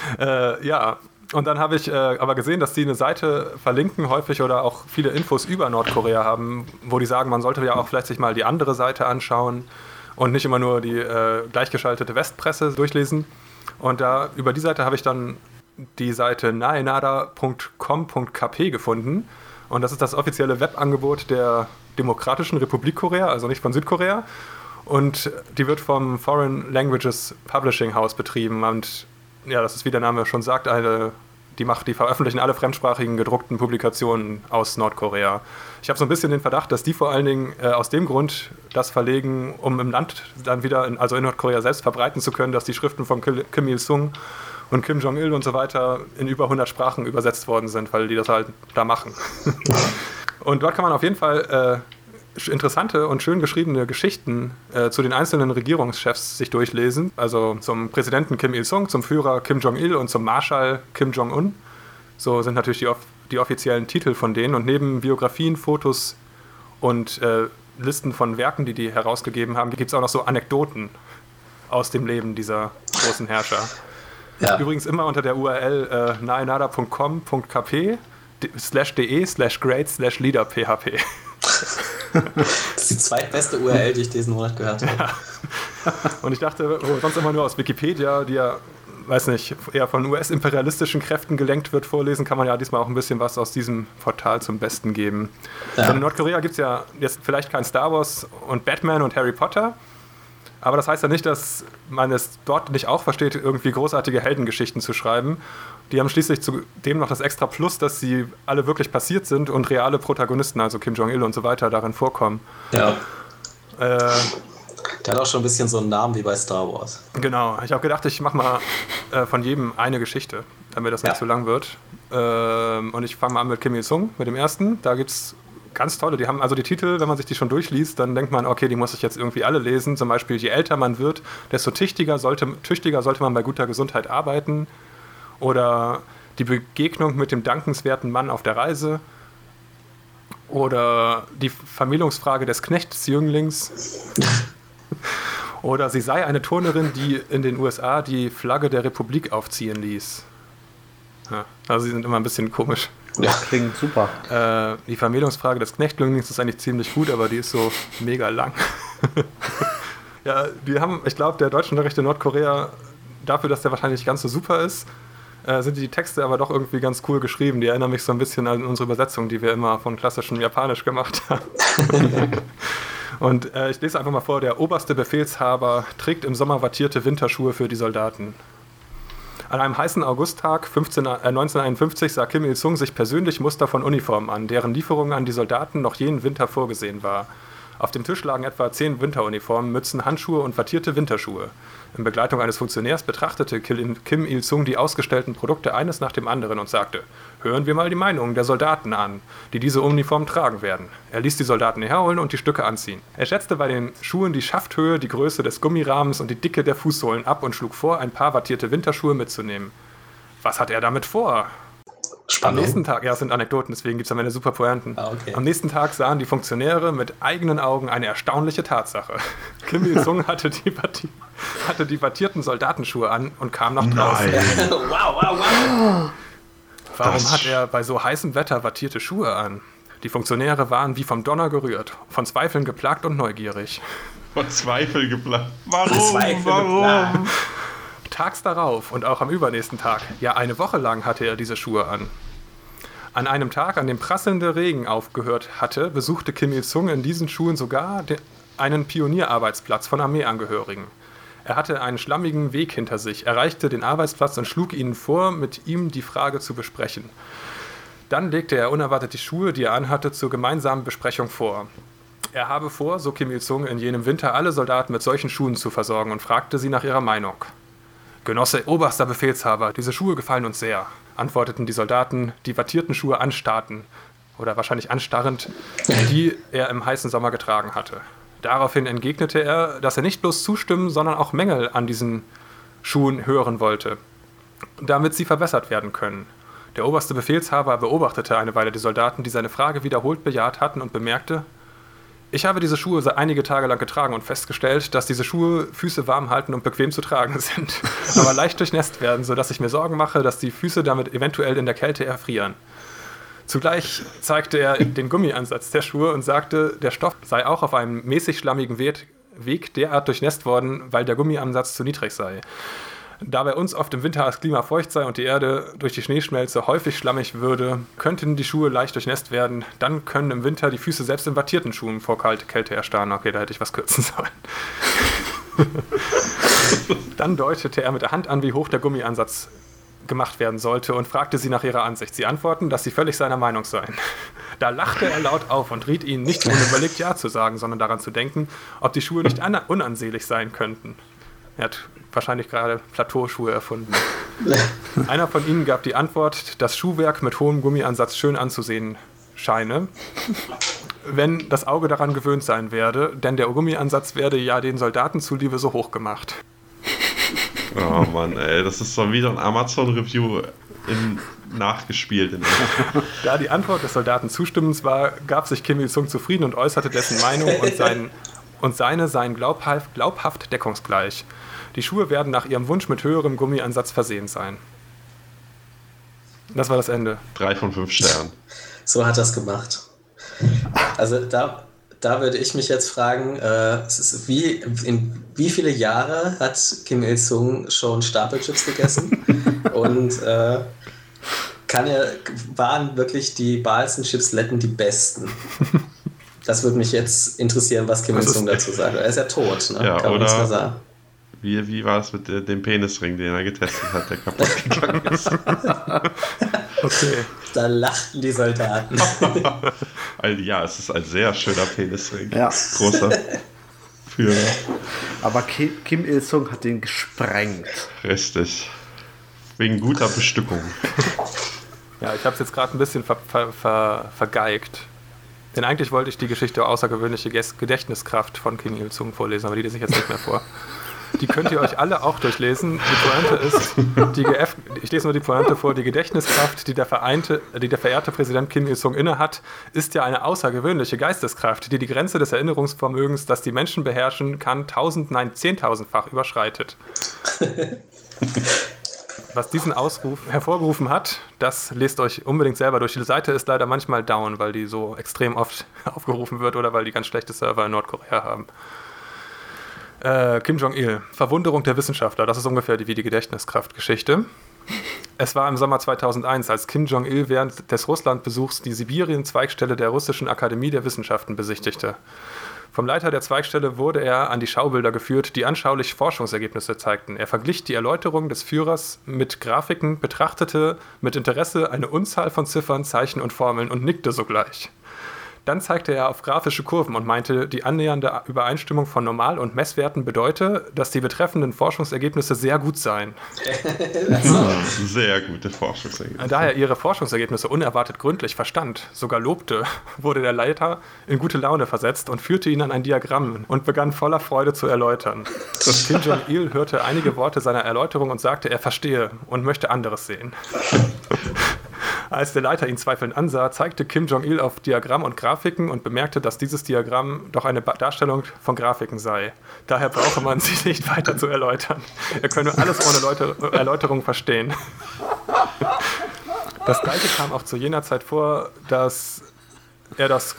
Ja, und dann habe ich aber gesehen, dass die eine Seite verlinken häufig oder auch viele Infos über Nordkorea haben, wo die sagen, man sollte ja auch vielleicht sich mal die andere Seite anschauen und nicht immer nur die gleichgeschaltete Westpresse durchlesen. Und über die Seite habe ich dann die Seite naenada.com.kp gefunden. Und das ist das offizielle Webangebot der Demokratischen Republik Korea, also nicht von Südkorea. Und die wird vom Foreign Languages Publishing House betrieben. Und ja, das ist, wie der Name schon sagt, die veröffentlichen alle fremdsprachigen gedruckten Publikationen aus Nordkorea. Ich habe so ein bisschen den Verdacht, dass die vor allen Dingen aus dem Grund das verlegen, um im Land dann wieder, in Nordkorea selbst verbreiten zu können, dass die Schriften von Kim Il-sung und Kim Jong-il und so weiter in über 100 Sprachen übersetzt worden sind, weil die das halt da machen. Und dort kann man auf jeden Fall interessante und schön geschriebene Geschichten zu den einzelnen Regierungschefs sich durchlesen. Also zum Präsidenten Kim Il-sung, zum Führer Kim Jong-il und zum Marschall Kim Jong-un. So sind natürlich die offiziellen Titel von denen. Und neben Biografien, Fotos und Listen von Werken, die herausgegeben haben, gibt es auch noch so Anekdoten aus dem Leben dieser großen Herrscher. Ja. Übrigens immer unter der URL naenada.com.kp/de/great/leader.php. Das ist die zweitbeste URL, die ich diesen Monat gehört habe. Ja. Und ich dachte, sonst immer nur aus Wikipedia, die ja, weiß nicht, eher von US-imperialistischen Kräften gelenkt wird, vorlesen, kann man ja diesmal auch ein bisschen was aus diesem Portal zum Besten geben. Ja. Denn in Nordkorea gibt es ja jetzt vielleicht kein Star Wars und Batman und Harry Potter, aber das heißt ja nicht, dass man es dort nicht auch versteht, irgendwie großartige Heldengeschichten zu schreiben. Die haben schließlich zudem noch das extra Plus, dass sie alle wirklich passiert sind und reale Protagonisten, also Kim Jong-il und so weiter, darin vorkommen. Ja. Der hat auch schon ein bisschen so einen Namen wie bei Star Wars. Genau. Ich habe gedacht, ich mache mal von jedem eine Geschichte, damit das nicht so lang wird. Und ich fange mal an mit Kim Il-sung, mit dem ersten. Da gibt es ganz tolle, die haben also die Titel, wenn man sich die schon durchliest, dann denkt man, okay, die muss ich jetzt irgendwie alle lesen. Zum Beispiel, je älter man wird, desto tüchtiger sollte man bei guter Gesundheit arbeiten. Oder die Begegnung mit dem dankenswerten Mann auf der Reise oder die Vermählungsfrage des Knechtsjünglings oder sie sei eine Turnerin, die in den USA die Flagge der Republik aufziehen ließ. Ja, also sie sind immer ein bisschen komisch. Ja, klingt super. Die Vermählungsfrage des Knechtsjünglings ist eigentlich ziemlich gut, aber die ist so mega lang. Ja, ich glaube, der Deutschunterricht in Nordkorea, dafür, dass der wahrscheinlich nicht ganz so super ist, sind die Texte aber doch irgendwie ganz cool geschrieben. Die erinnern mich so ein bisschen an unsere Übersetzung, die wir immer von klassischem Japanisch gemacht haben. Und ich lese einfach mal vor, der oberste Befehlshaber trägt im Sommer wattierte Winterschuhe für die Soldaten. An einem heißen Augusttag 1951 sah Kim Il-sung sich persönlich Muster von Uniformen an, deren Lieferung an die Soldaten noch jenen Winter vorgesehen war. Auf dem Tisch lagen etwa 10 Winteruniformen, Mützen, Handschuhe und wattierte Winterschuhe. In Begleitung eines Funktionärs betrachtete Kim Il-sung die ausgestellten Produkte eines nach dem anderen und sagte: Hören wir mal die Meinungen der Soldaten an, die diese Uniformen tragen werden. Er ließ die Soldaten herholen und die Stücke anziehen. Er schätzte bei den Schuhen die Schafthöhe, die Größe des Gummirahmens und die Dicke der Fußsohlen ab und schlug vor, ein paar wattierte Winterschuhe mitzunehmen. Was hat er damit vor? Spannung. Am nächsten Tag, ja, es sind Anekdoten, deswegen gibt es am Ende super Pointen. Okay. Am nächsten Tag sahen die Funktionäre mit eigenen Augen eine erstaunliche Tatsache. Kim Il-sung hatte die wattierten Soldatenschuhe an und kam nach draußen. Wow. Warum hat er bei so heißem Wetter wattierte Schuhe an? Die Funktionäre waren wie vom Donner gerührt, von Zweifeln geplagt und neugierig. Von Zweifeln geplagt? Warum? Tags darauf und auch am übernächsten Tag, ja eine Woche lang hatte er diese Schuhe an. An einem Tag, an dem prasselnder Regen aufgehört hatte, besuchte Kim Il-sung in diesen Schuhen sogar einen Pionierarbeitsplatz von Armeeangehörigen. Er hatte einen schlammigen Weg hinter sich, erreichte den Arbeitsplatz und schlug ihnen vor, mit ihm die Frage zu besprechen. Dann legte er unerwartet die Schuhe, die er anhatte, zur gemeinsamen Besprechung vor. Er habe vor, so Kim Il-sung, in jenem Winter alle Soldaten mit solchen Schuhen zu versorgen und fragte sie nach ihrer Meinung. Genosse, oberster Befehlshaber, diese Schuhe gefallen uns sehr, antworteten die Soldaten, die wattierten Schuhe anstarrten, oder wahrscheinlich anstarrend, die er im heißen Sommer getragen hatte. Daraufhin entgegnete er, dass er nicht bloß zustimmen, sondern auch Mängel an diesen Schuhen hören wollte, damit sie verbessert werden können. Der oberste Befehlshaber beobachtete eine Weile die Soldaten, die seine Frage wiederholt bejaht hatten, und bemerkte: Ich habe diese Schuhe einige Tage lang getragen und festgestellt, dass diese Schuhe Füße warm halten und bequem zu tragen sind, aber leicht durchnässt werden, sodass ich mir Sorgen mache, dass die Füße damit eventuell in der Kälte erfrieren. Zugleich zeigte er den Gummiansatz der Schuhe und sagte, der Stoff sei auch auf einem mäßig schlammigen Weg derart durchnässt worden, weil der Gummiansatz zu niedrig sei. Da bei uns oft im Winter das Klima feucht sei und die Erde durch die Schneeschmelze häufig schlammig würde, könnten die Schuhe leicht durchnässt werden. Dann können im Winter die Füße selbst in wattierten Schuhen vor Kälte erstarren. Okay, da hätte ich was kürzen sollen. Dann deutete er mit der Hand an, wie hoch der Gummiansatz gemacht werden sollte und fragte sie nach ihrer Ansicht. Sie antworten, dass sie völlig seiner Meinung seien. Da lachte er laut auf und riet ihnen, nicht unüberlegt Ja zu sagen, sondern daran zu denken, ob die Schuhe nicht unansehlich sein könnten. Er hat wahrscheinlich gerade Plateauschuhe erfunden. Einer von ihnen gab die Antwort, dass Schuhwerk mit hohem Gummiansatz schön anzusehen scheine, wenn das Auge daran gewöhnt sein werde, denn der Gummiansatz werde ja den Soldaten zuliebe so hoch gemacht. Oh Mann, ey, das ist so wieder ein Amazon-Review nachgespielt. Da die Antwort des Soldaten zustimmens war, gab sich Kim Il-sung zufrieden und äußerte dessen Meinung und seine seien glaubhaft deckungsgleich. Die Schuhe werden nach ihrem Wunsch mit höherem Gummiansatz versehen sein. Das war das Ende. 3 von 5 Sternen. So hat er es gemacht. Also da würde ich mich jetzt fragen, in wie viele Jahre hat Kim Il-sung schon Stapelchips gegessen? Und waren wirklich die Balzen-Chipsletten die besten? Das würde mich jetzt interessieren, was Kim Il-sung dazu sagt. Er ist ja tot, ne? Ja, kann man oder nicht mehr sagen. Wie war es mit dem Penisring, den er getestet hat, der kaputt gegangen ist? Okay. Da lachten die Soldaten. Ja, es ist ein sehr schöner Penisring. Ja. Großer Führer. Aber Kim Il-sung hat den gesprengt. Richtig. Wegen guter Bestückung. Ja, ich habe es jetzt gerade ein bisschen vergeigt. Denn eigentlich wollte ich die Geschichte außergewöhnliche Gedächtniskraft von Kim Il-sung vorlesen, aber die lese ich jetzt nicht mehr vor. Die könnt ihr euch alle auch durchlesen. Die Pointe ist, ich lese nur die Pointe vor, die Gedächtniskraft, die der verehrte Präsident Kim Il-sung innehat, ist ja eine außergewöhnliche Geisteskraft, die die Grenze des Erinnerungsvermögens, das die Menschen beherrschen kann, 10.000-fach überschreitet. Was diesen Ausruf hervorgerufen hat, das lest euch unbedingt selber durch. Die Seite ist leider manchmal down, weil die so extrem oft aufgerufen wird oder weil die ganz schlechte Server in Nordkorea haben. Kim Jong-il, Verwunderung der Wissenschaftler, das ist ungefähr wie die Gedächtniskraft-Geschichte. Es war im Sommer 2001, als Kim Jong-il während des Russlandbesuchs die Sibirien-Zweigstelle der Russischen Akademie der Wissenschaften besichtigte. Vom Leiter der Zweigstelle wurde er an die Schaubilder geführt, die anschaulich Forschungsergebnisse zeigten. Er verglich die Erläuterungen des Führers mit Grafiken, betrachtete mit Interesse eine Unzahl von Ziffern, Zeichen und Formeln und nickte sogleich. Dann zeigte er auf grafische Kurven und meinte, die annähernde Übereinstimmung von Normal- und Messwerten bedeute, dass die betreffenden Forschungsergebnisse sehr gut seien. Sehr gute Forschungsergebnisse. Da er ihre Forschungsergebnisse unerwartet gründlich verstand, sogar lobte, wurde der Leiter in gute Laune versetzt und führte ihn an ein Diagramm und begann voller Freude zu erläutern. Kim Jong-il hörte einige Worte seiner Erläuterung und sagte, er verstehe und möchte anderes sehen. Als der Leiter ihn zweifelnd ansah, zeigte Kim Jong-il auf Diagramm und Grafiken und bemerkte, dass dieses Diagramm doch eine Darstellung von Grafiken sei. Daher brauche man sie nicht weiter zu erläutern. Er könne alles ohne Erläuterung verstehen. Das Gleiche kam auch zu jener Zeit vor, dass er das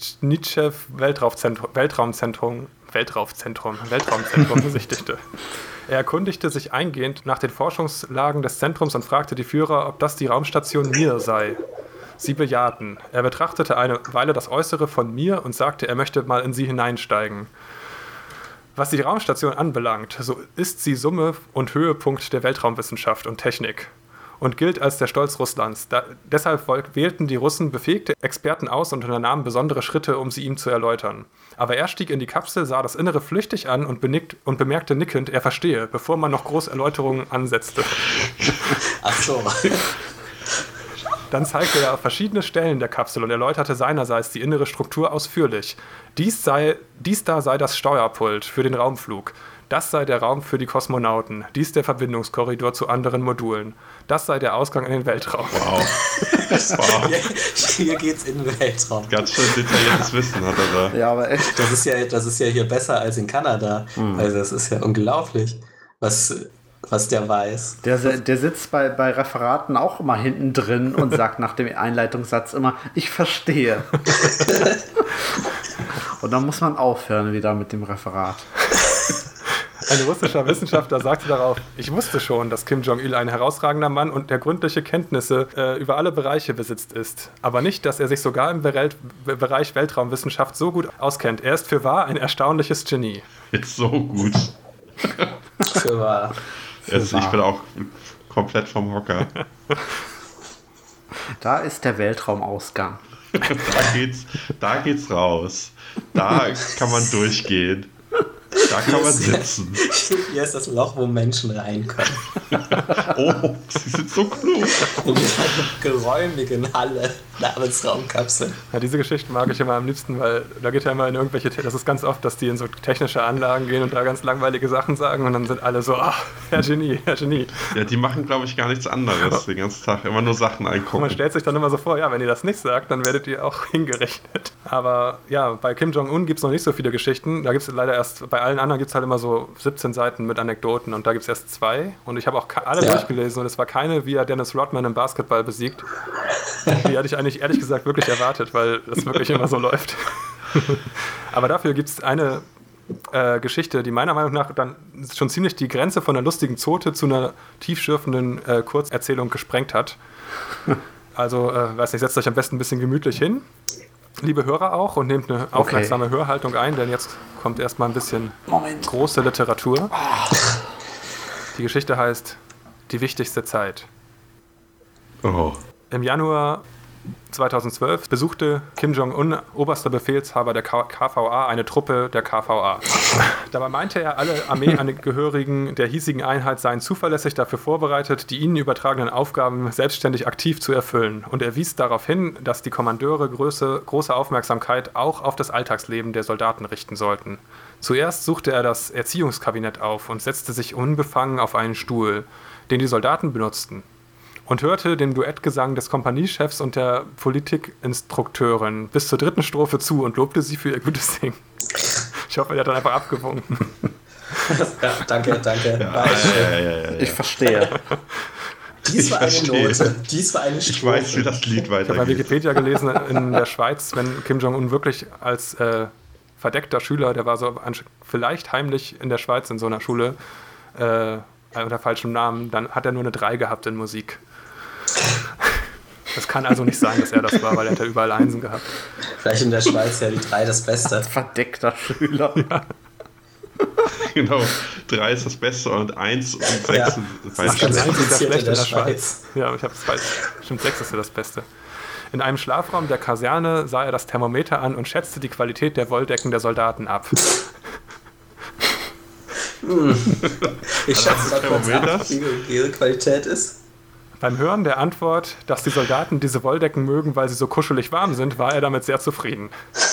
Chruschtschew-Weltraumzentrum besichtigte. Er erkundigte sich eingehend nach den Forschungslagen des Zentrums und fragte die Führer, ob das die Raumstation Mir sei. Sie bejahten. Er betrachtete eine Weile das Äußere von Mir und sagte, er möchte mal in sie hineinsteigen. Was die Raumstation anbelangt, so ist sie Summe und Höhepunkt der Weltraumwissenschaft und Technik und gilt als der Stolz Russlands. Deshalb wählten die Russen befähigte Experten aus und unternahmen besondere Schritte, um sie ihm zu erläutern. Aber er stieg in die Kapsel, sah das Innere flüchtig an und bemerkte nickend, er verstehe, bevor man noch groß Erläuterungen ansetzte. Ach so. Dann zeigte er auf verschiedene Stellen der Kapsel und erläuterte seinerseits die innere Struktur ausführlich. Dies da sei das Steuerpult für den Raumflug. Das sei der Raum für die Kosmonauten. Dies der Verbindungskorridor zu anderen Modulen. Das sei der Ausgang in den Weltraum. Wow. Hier geht's in den Weltraum. Ganz schön detailliertes Wissen hat er da. Ja, aber echt. Das ist ja hier besser als in Kanada. Also das ist ja unglaublich, was der weiß. Der sitzt bei Referaten auch immer hinten drin und sagt nach dem Einleitungssatz immer, ich verstehe. Und dann muss man aufhören wieder mit dem Referat. Ein russischer Wissenschaftler sagte darauf, ich wusste schon, dass Kim Jong-il ein herausragender Mann und der gründliche Kenntnisse über alle Bereiche besitzt ist. Aber nicht, dass er sich sogar im Bereich Weltraumwissenschaft so gut auskennt. Er ist fürwahr ein erstaunliches Genie. Ist so gut. Fürwahr. Ich bin auch komplett vom Hocker. Da ist der Weltraumausgang. Da geht's raus. Da kann man durchgehen. Da kann man sitzen. Hier ist das Loch, wo Menschen rein können. Oh, sie sind so klug. In dieser geräumigen Halle namens Raumkapsel. Ja, diese Geschichten mag ich immer am liebsten, weil da geht ja immer in irgendwelche, das ist ganz oft, dass die in so technische Anlagen gehen und da ganz langweilige Sachen sagen und dann sind alle so, ach, Herr Genie. Ja, die machen, glaube ich, gar nichts anderes den ganzen Tag. Immer nur Sachen angucken. Und man stellt sich dann immer so vor, ja, wenn ihr das nicht sagt, dann werdet ihr auch hingerechnet. Aber ja, bei Kim Jong-un gibt es noch nicht so viele Geschichten. Da gibt es leider erst, bei allen anderen gibt es halt immer so 17 Seiten mit Anekdoten und da gibt es erst 2. Und ich habe auch alle durchgelesen und es war keine, wie er Dennis Rodman im Basketball besiegt. Die hatte ich eigentlich ehrlich gesagt wirklich erwartet, weil das wirklich immer so läuft. Aber dafür gibt es eine Geschichte, die meiner Meinung nach dann schon ziemlich die Grenze von einer lustigen Zote zu einer tiefschürfenden Kurzerzählung gesprengt hat. Also, weiß nicht, setzt euch am besten ein bisschen gemütlich hin. Liebe Hörer auch und nehmt eine aufmerksame Hörhaltung ein, denn jetzt kommt erstmal ein bisschen große Literatur. Die Geschichte heißt Die wichtigste Zeit. Oh. Im Januar 2012 besuchte Kim Jong-un, oberster Befehlshaber der KVA, eine Truppe der KVA. Dabei meinte er, alle Armeeangehörigen der hiesigen Einheit seien zuverlässig dafür vorbereitet, die ihnen übertragenen Aufgaben selbstständig aktiv zu erfüllen. Und er wies darauf hin, dass die Kommandeure große Aufmerksamkeit auch auf das Alltagsleben der Soldaten richten sollten. Zuerst suchte er das Erziehungskabinett auf und setzte sich unbefangen auf einen Stuhl, den die Soldaten benutzten, und hörte dem Duettgesang des Kompaniechefs und der Politikinstrukteurin bis zur 3. Strophe zu und lobte sie für ihr gutes Singen. Ich hoffe, er hat dann einfach abgewunken. Ja, danke. Ja. Ich verstehe. Dies war eine Note. Dies war eine Strophe. Ich weiß, wie das Lied weitergeht. Ich habe bei Wikipedia gelesen, in der Schweiz, wenn Kim Jong-un wirklich als verdeckter Schüler, der war so vielleicht heimlich in der Schweiz in so einer Schule unter falschem Namen, dann hat er nur eine 3 gehabt in Musik. Das kann also nicht sein, dass er das war, weil er hat ja überall Einsen gehabt. Vielleicht in der Schweiz ja die 3 das Beste. Verdeckter Schüler. Ja. Genau, 3 ist das Beste und 1 und 6 Ja. sind Das ist ganz Eins ist ja schlecht in der Schweiz. Schweiz. Ja, ich habe es falsch. Stimmt, 6 ist ja das Beste. In einem Schlafraum der Kaserne sah er das Thermometer an und schätzte die Qualität der Wolldecken der Soldaten ab. Ich schätze mal kurz Thermometer? ab, wie ihre Qualität ist. Beim Hören der Antwort, dass die Soldaten diese Wolldecken mögen, weil sie so kuschelig warm sind, war er damit sehr zufrieden.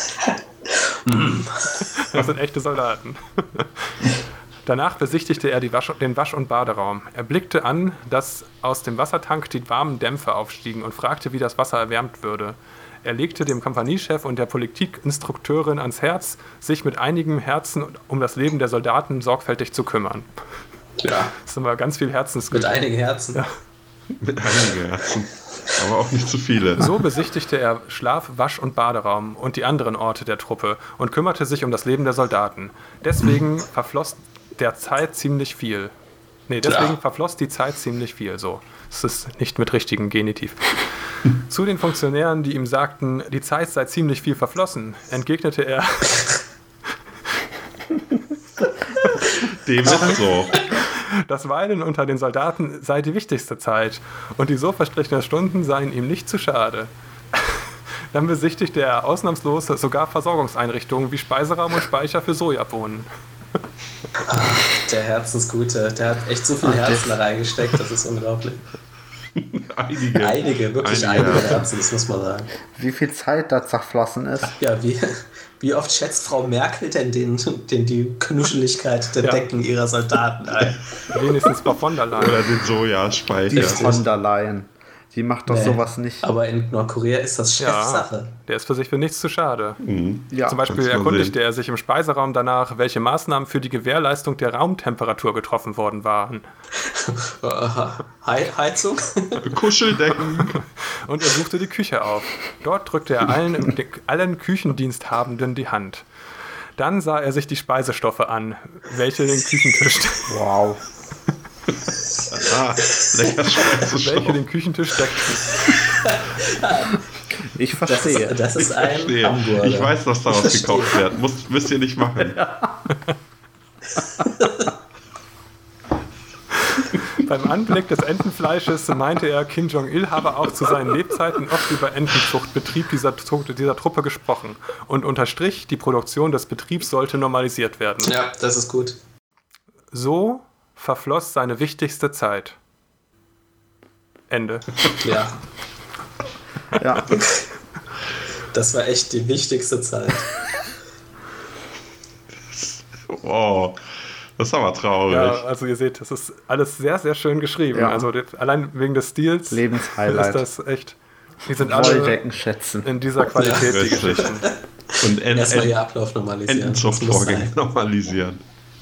Das sind echte Soldaten. Danach besichtigte er den Wasch- und Baderaum. Er blickte an, dass aus dem Wassertank die warmen Dämpfe aufstiegen und fragte, wie das Wasser erwärmt würde. Er legte dem Kompaniechef und der Politikinstrukteurin ans Herz, sich mit einigem Herzen um das Leben der Soldaten sorgfältig zu kümmern. Ja, Das ist immer ganz viel Herzensgüte. mit einigen Herzen. Ja. Mit einigen Herzen. Aber auch nicht zu viele. So besichtigte er Schlaf-, Wasch- und Baderaum und die anderen Orte der Truppe und kümmerte sich um das Leben der Soldaten. Deswegen verfloss die Zeit ziemlich viel. So. Es ist nicht mit richtigem Genitiv. Zu den Funktionären, die ihm sagten, die Zeit sei ziemlich viel verflossen, entgegnete er, Dem ist so. das Weilen unter den Soldaten sei die wichtigste Zeit und die so verstrichenen Stunden seien ihm nicht zu schade. Dann besichtigte er ausnahmslos sogar Versorgungseinrichtungen wie Speiseraum und Speicher für Sojabohnen. Der Herzensgute, der hat echt so viel Herzen da reingesteckt, das ist unglaublich. Einige Herzen, das muss man sagen. Wie viel Zeit da zerflossen ist. Ja, wie oft schätzt Frau Merkel denn die Knuscheligkeit der Decken ihrer Soldaten ein? Wenigstens Frau von der Leyen. Oder den Die Sojaspeicher. von der Leyen. Die macht doch sowas nicht. Aber in Nordkorea ist das Chefsache. Ja, der ist für sich für nichts zu schade. Ja. Zum Beispiel kannst du mal erkundigte er sich im Speiseraum danach, welche Maßnahmen für die Gewährleistung der Raumtemperatur getroffen worden waren. Heizung? Kuscheldecken. Und er suchte die Küche auf. Dort drückte er allen Küchendiensthabenden die Hand. Dann sah er sich die Speisestoffe an, welche den Küchentisch Wow. Lecker Speisestoff. welche den Küchentisch deckten. Ich verstehe. Das ist ein Hamburger. Ich weiß, dass daraus Ich verstehe. gekocht wird. Müsst ihr nicht machen. Beim Anblick des Entenfleisches meinte er, Kim Jong-il habe auch zu seinen Lebzeiten oft über Entenzuchtbetrieb dieser Truppe gesprochen und unterstrich, die Produktion des Betriebs sollte normalisiert werden. Ja, das ist gut. So verfloss seine wichtigste Zeit. Ende. Ja, Ja. das war echt die wichtigste Zeit. Oh, das ist aber traurig. Ja, also ihr seht, das ist alles sehr, sehr schön geschrieben. Ja. Also allein wegen des Stils Lebenshighlight. ist das echt. Die sind alle Wolldecken schätzen. in dieser Qualität, die Richtig. Geschichten. Und Erstmal ihr Ablauf normalisieren. Entenzuchtvorgänge Das muss sein. normalisieren.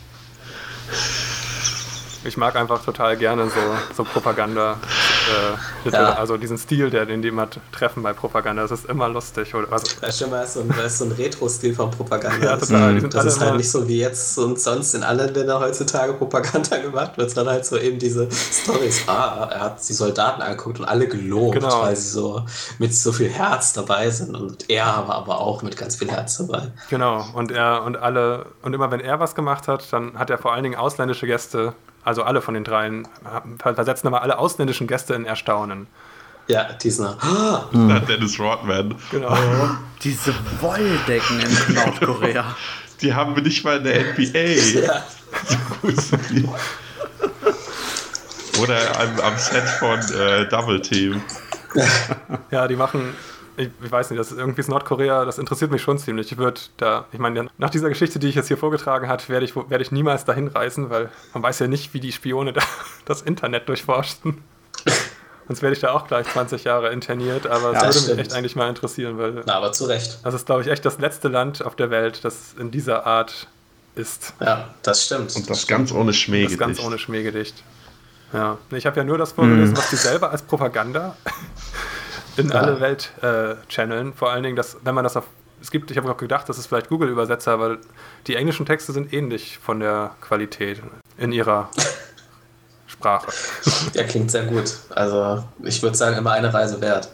Ich mag einfach total gerne so Propaganda. Ja. Also diesen Stil, den die immer treffen bei Propaganda. Das ist immer lustig. Oder, also, Das ist schon mal so ein Retro-Stil von Propaganda. Ja, total. Die sind Das alle ist halt immer- nicht so wie jetzt und sonst in allen Ländern heutzutage Propaganda gemacht wird, sondern halt so eben diese Storys. Er hat die Soldaten angeguckt und alle gelobt, Genau. weil sie so mit so viel Herz dabei sind und er war aber auch mit ganz viel Herz dabei. genau. Und immer wenn er was gemacht hat, dann hat er vor allen Dingen ausländische Gäste, also alle von den dreien, versetzen aber alle ausländischen Gäste in Erstaunen. Ja, diesen Dennis Rodman. Genau. Diese Wolldecken in Nordkorea. Die haben wir nicht mal in der NBA. ja, So gut sind die. Oder am Set von Double Team. Ja, die machen ich weiß nicht, das ist irgendwie Nordkorea, das interessiert mich schon ziemlich. Ich meine, nach dieser Geschichte, die ich jetzt hier vorgetragen habe, werde ich niemals dahin reisen, weil man weiß ja nicht, wie die Spione da das Internet durchforschten. Sonst werde ich da auch gleich 20 Jahre interniert, aber es würde mich echt eigentlich mal interessieren, weil... Na, aber zu Recht. Das ist, glaube ich, echt das letzte Land auf der Welt, das in dieser Art ist. Ja, das stimmt. Und das ganz ohne Schmähgedicht. Das ganz ohne Schmähgedicht. Ja, ich habe ja nur das vorgelesen, was die selber als Propaganda in alle Welt channeln. Vor allen Dingen, wenn man das ich habe auch gedacht, das ist vielleicht Google-Übersetzer, weil die englischen Texte sind ähnlich von der Qualität in ihrer Sprache. Ja, klingt sehr gut. Also ich würde sagen, immer eine Reise wert.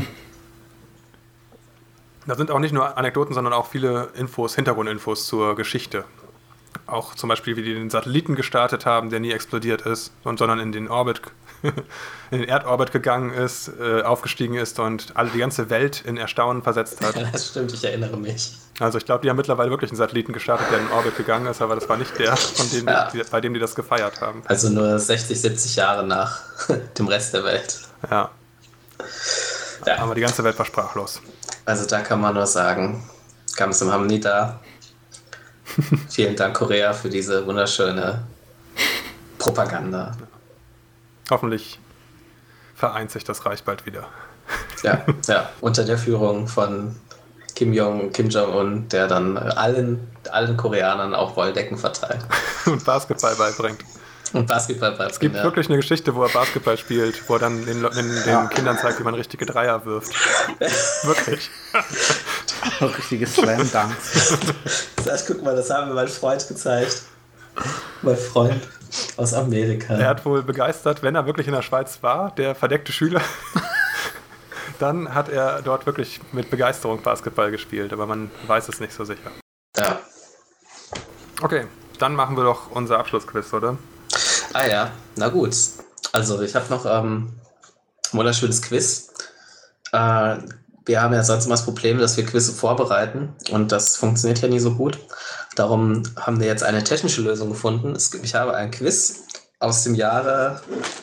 Da sind auch nicht nur Anekdoten, sondern auch viele Hintergrundinfos zur Geschichte. Auch zum Beispiel, wie die den Satelliten gestartet haben, der nie explodiert ist, sondern in den Erdorbit gegangen ist, aufgestiegen ist und die ganze Welt in Erstaunen versetzt hat. Ja, das stimmt, ich erinnere mich. Also ich glaube, die haben mittlerweile wirklich einen Satelliten gestartet, der in den Orbit gegangen ist, aber das war nicht der, bei dem die das gefeiert haben. Also nur 60, 70 Jahre nach dem Rest der Welt. Ja. Aber die ganze Welt war sprachlos. Also da kann man nur sagen, Kamsahamnida. Vielen Dank, Korea, für diese wunderschöne Propaganda. Hoffentlich vereint sich das Reich bald wieder. Ja, unter der Führung von Kim Jong-un, der dann allen Koreanern auch Wolldecken verteilt. Und Basketball beibringt. Es gibt wirklich eine Geschichte, wo er Basketball spielt, wo er dann den Kindern zeigt, wie man richtige Dreier wirft. Wirklich. Richtige Slam-Dunks. Guck mal, das haben wir meinem Freund gezeigt. Mein Freund aus Amerika. Er hat wohl begeistert, wenn er wirklich in der Schweiz war, der verdeckte Schüler, dann hat er dort wirklich mit Begeisterung Basketball gespielt, aber man weiß es nicht so sicher. Ja. Okay, dann machen wir doch unser Abschlussquiz, oder? Ah ja, na gut. Also ich habe noch ein wunderschönes Quiz. Wir haben ja sonst immer das Problem, dass wir Quizze vorbereiten und das funktioniert ja nie so gut. Darum haben wir jetzt eine technische Lösung gefunden. Ich habe ein Quiz aus dem Jahre,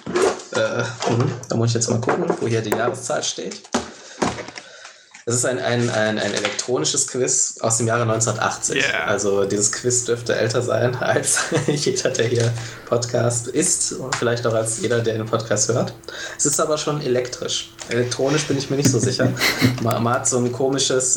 da muss ich jetzt mal gucken, wo hier die Jahreszahl steht. Es ist ein elektronisches Quiz aus dem Jahre 1980. Yeah. Also dieses Quiz dürfte älter sein als jeder, der hier Podcast ist und vielleicht auch als jeder, der den Podcast hört. Es ist aber schon elektrisch. Elektronisch bin ich mir nicht so sicher. Man hat so ein komisches,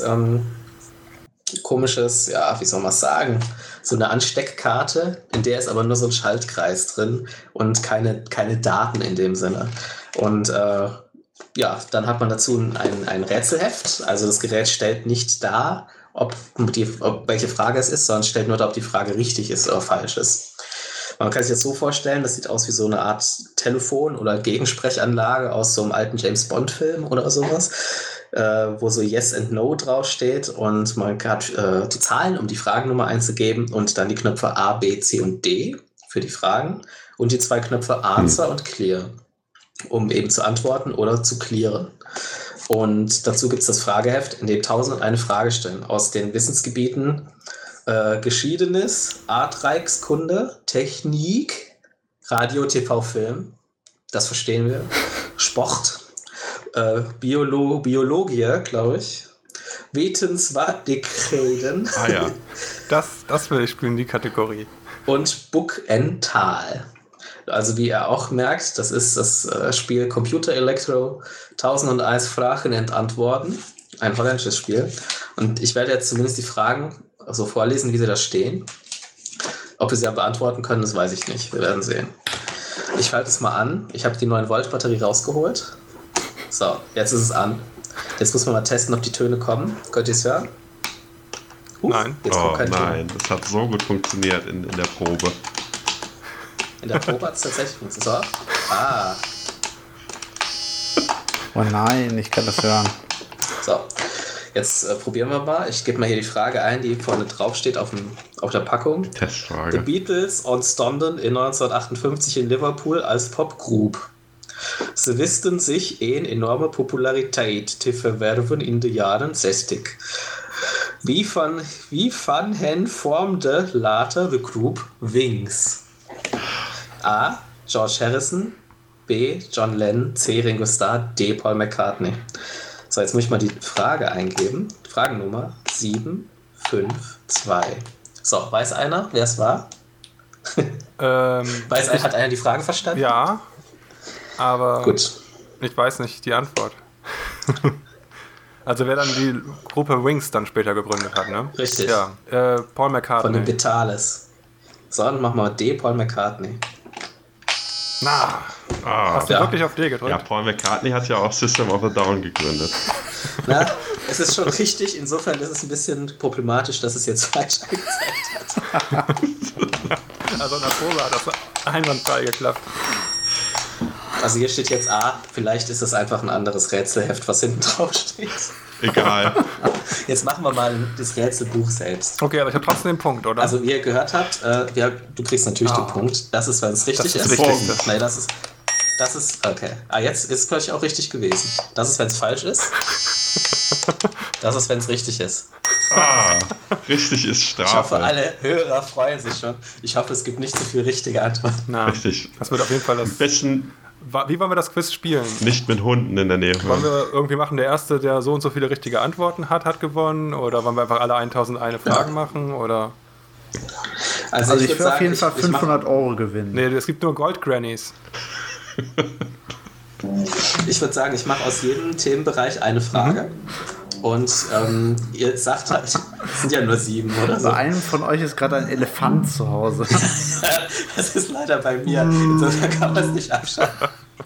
ja, wie soll man es sagen, so eine Ansteckkarte, in der ist aber nur so ein Schaltkreis drin und keine Daten in dem Sinne. Und ja, dann hat man dazu ein Rätselheft. Also das Gerät stellt nicht dar, ob welche Frage es ist, sondern stellt nur dar, ob die Frage richtig ist oder falsch ist. Man kann sich das so vorstellen, das sieht aus wie so eine Art Telefon oder Gegensprechanlage aus so einem alten James-Bond-Film oder sowas, wo so Yes and No draufsteht und man hat die Zahlen, um die Fragennummer einzugeben und dann die Knöpfe A, B, C und D für die Fragen und die 2 Knöpfe Answer und Clear, um eben zu antworten oder zu clearen. Und dazu gibt es das Frageheft, in dem 1001 Frage stehen aus den Wissensgebieten Geschiedenes, Artreichskunde, Technik, Radio, TV, Film, das verstehen wir, Sport, Biologie, glaube ich, Wetenswartigreden. Ah ja, das will ich spielen, die Kategorie. Und Buckental. Also wie ihr auch merkt, das ist das Spiel Computer Electro 1001 Fragen und Antworten, ein holländisches Spiel. Und ich werde jetzt zumindest die Fragen so vorlesen, wie sie da stehen. Ob wir sie ja beantworten können, das weiß ich nicht. Wir werden sehen. Ich schalte es mal an. Ich habe die 9-Volt-Batterie rausgeholt. So, jetzt ist es an. Jetzt muss man mal testen, ob die Töne kommen. Könnt ihr es hören? Nein. Nein, das hat so gut funktioniert in der Probe. In der Probe hat es tatsächlich funktioniert. So. Ah. Oh nein, ich kann das hören. So, jetzt probieren wir mal. Ich gebe mal hier die Frage ein, die vorne drauf steht auf der Packung. Testfrage. The Beatles ontstonden in 1958 in Liverpool als Popgroup. Sie wisten sich een enorme Populariteit te verwerven in de jaren 60. Wie van hen vormde later the group Wings? A. George Harrison, B. John Lennon, C. Ringo Starr, D. Paul McCartney. So, jetzt muss ich mal die Frage eingeben. Fragennummer 752. So, weiß einer, wer es war? Hat einer die Frage verstanden? Ja, aber gut. Ich weiß nicht die Antwort. Also wer dann die Gruppe Wings dann später gegründet hat, ne? Richtig. Ja, Paul McCartney. Von den Vitales. So, dann machen wir D, Paul McCartney. Hast du wirklich auf D gedrückt? Ja, Paul McCartney hat ja auch System of a Down gegründet. Na, es ist schon richtig, insofern ist es ein bisschen problematisch, dass es jetzt falsch angezeigt hat. Also in der Probe hat das einwandfrei geklappt. Also hier steht jetzt A, vielleicht ist es einfach ein anderes Rätselheft, was hinten drauf steht. Egal. Jetzt machen wir mal das Rätselbuch selbst. Okay, aber ich habe trotzdem den Punkt, oder? Also wie ihr gehört habt, du kriegst natürlich den Punkt. Das ist, wenn es richtig ist. Nein, das ist okay. Jetzt ist es gleich auch richtig gewesen. Das ist, wenn es falsch ist. Das ist, wenn es richtig ist. Richtig ist Strafe. Ich hoffe, alle Hörer freuen sich schon. Ich hoffe, es gibt nicht so viel richtige Antworten. Na, richtig. Das wird auf jeden Fall das besten. Wie wollen wir das Quiz spielen? Nicht mit Hunden in der Nähe. Wollen wir irgendwie machen, der Erste, der so und so viele richtige Antworten hat gewonnen? Oder wollen wir einfach alle 1001 Fragen machen? Oder? Also ich würde auf jeden Fall 500 Euro gewinnen. Nee, es gibt nur Gold-Grannies. Ich würde sagen, ich mache aus jedem Themenbereich eine Frage. Und ihr sagt halt, es sind ja nur 7 oder so. Bei einem von euch ist gerade ein Elefant zu Hause. Das ist leider bei mir. Insofern kann man es nicht abschaffen.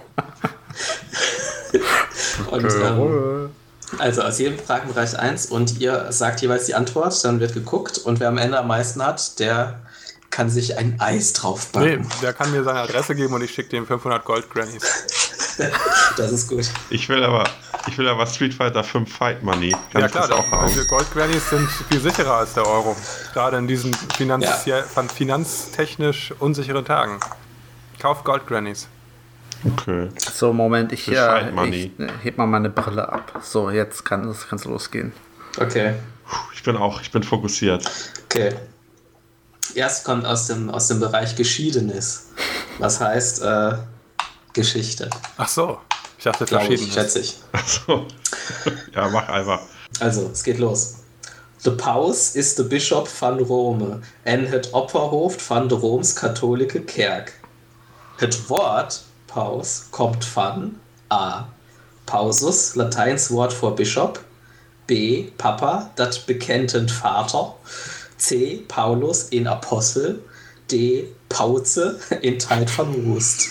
Und, also aus jedem Fragenbereich 1 und ihr sagt jeweils die Antwort, dann wird geguckt und wer am Ende am meisten hat, der kann sich ein Eis draufbacken. Nee, der kann mir seine Adresse geben und ich schicke dem 500 Gold-Grannies. Das ist gut. Ich will aber Street Fighter 5 Fight Money. Kann ja klar, auch haben. Gold-Grannies sind viel sicherer als der Euro. Gerade in diesen finanztechnisch unsicheren Tagen. Kauf Gold-Grannies. Okay. So, Moment, ich heb mal meine Brille ab. So, jetzt kann es losgehen. Okay. Ich bin fokussiert. Okay. Erst kommt aus dem Bereich Geschiedenes. Was heißt Geschichte? Ach so. Ich dachte, Verschiedenes. Schätze ich. Ach so. Ja, mach einfach. Also, es geht los. De Paus is de Bisschop van Rome en het Opperhoofd van de Rooms-Katholische Kerk. Het Wort Paus kommt von A. Pausus, Lateins Wort für Bischof. B. Papa, dat bekennend Vater. C. Paulus, in Apostel. D. Pauze, in Teil von Wust.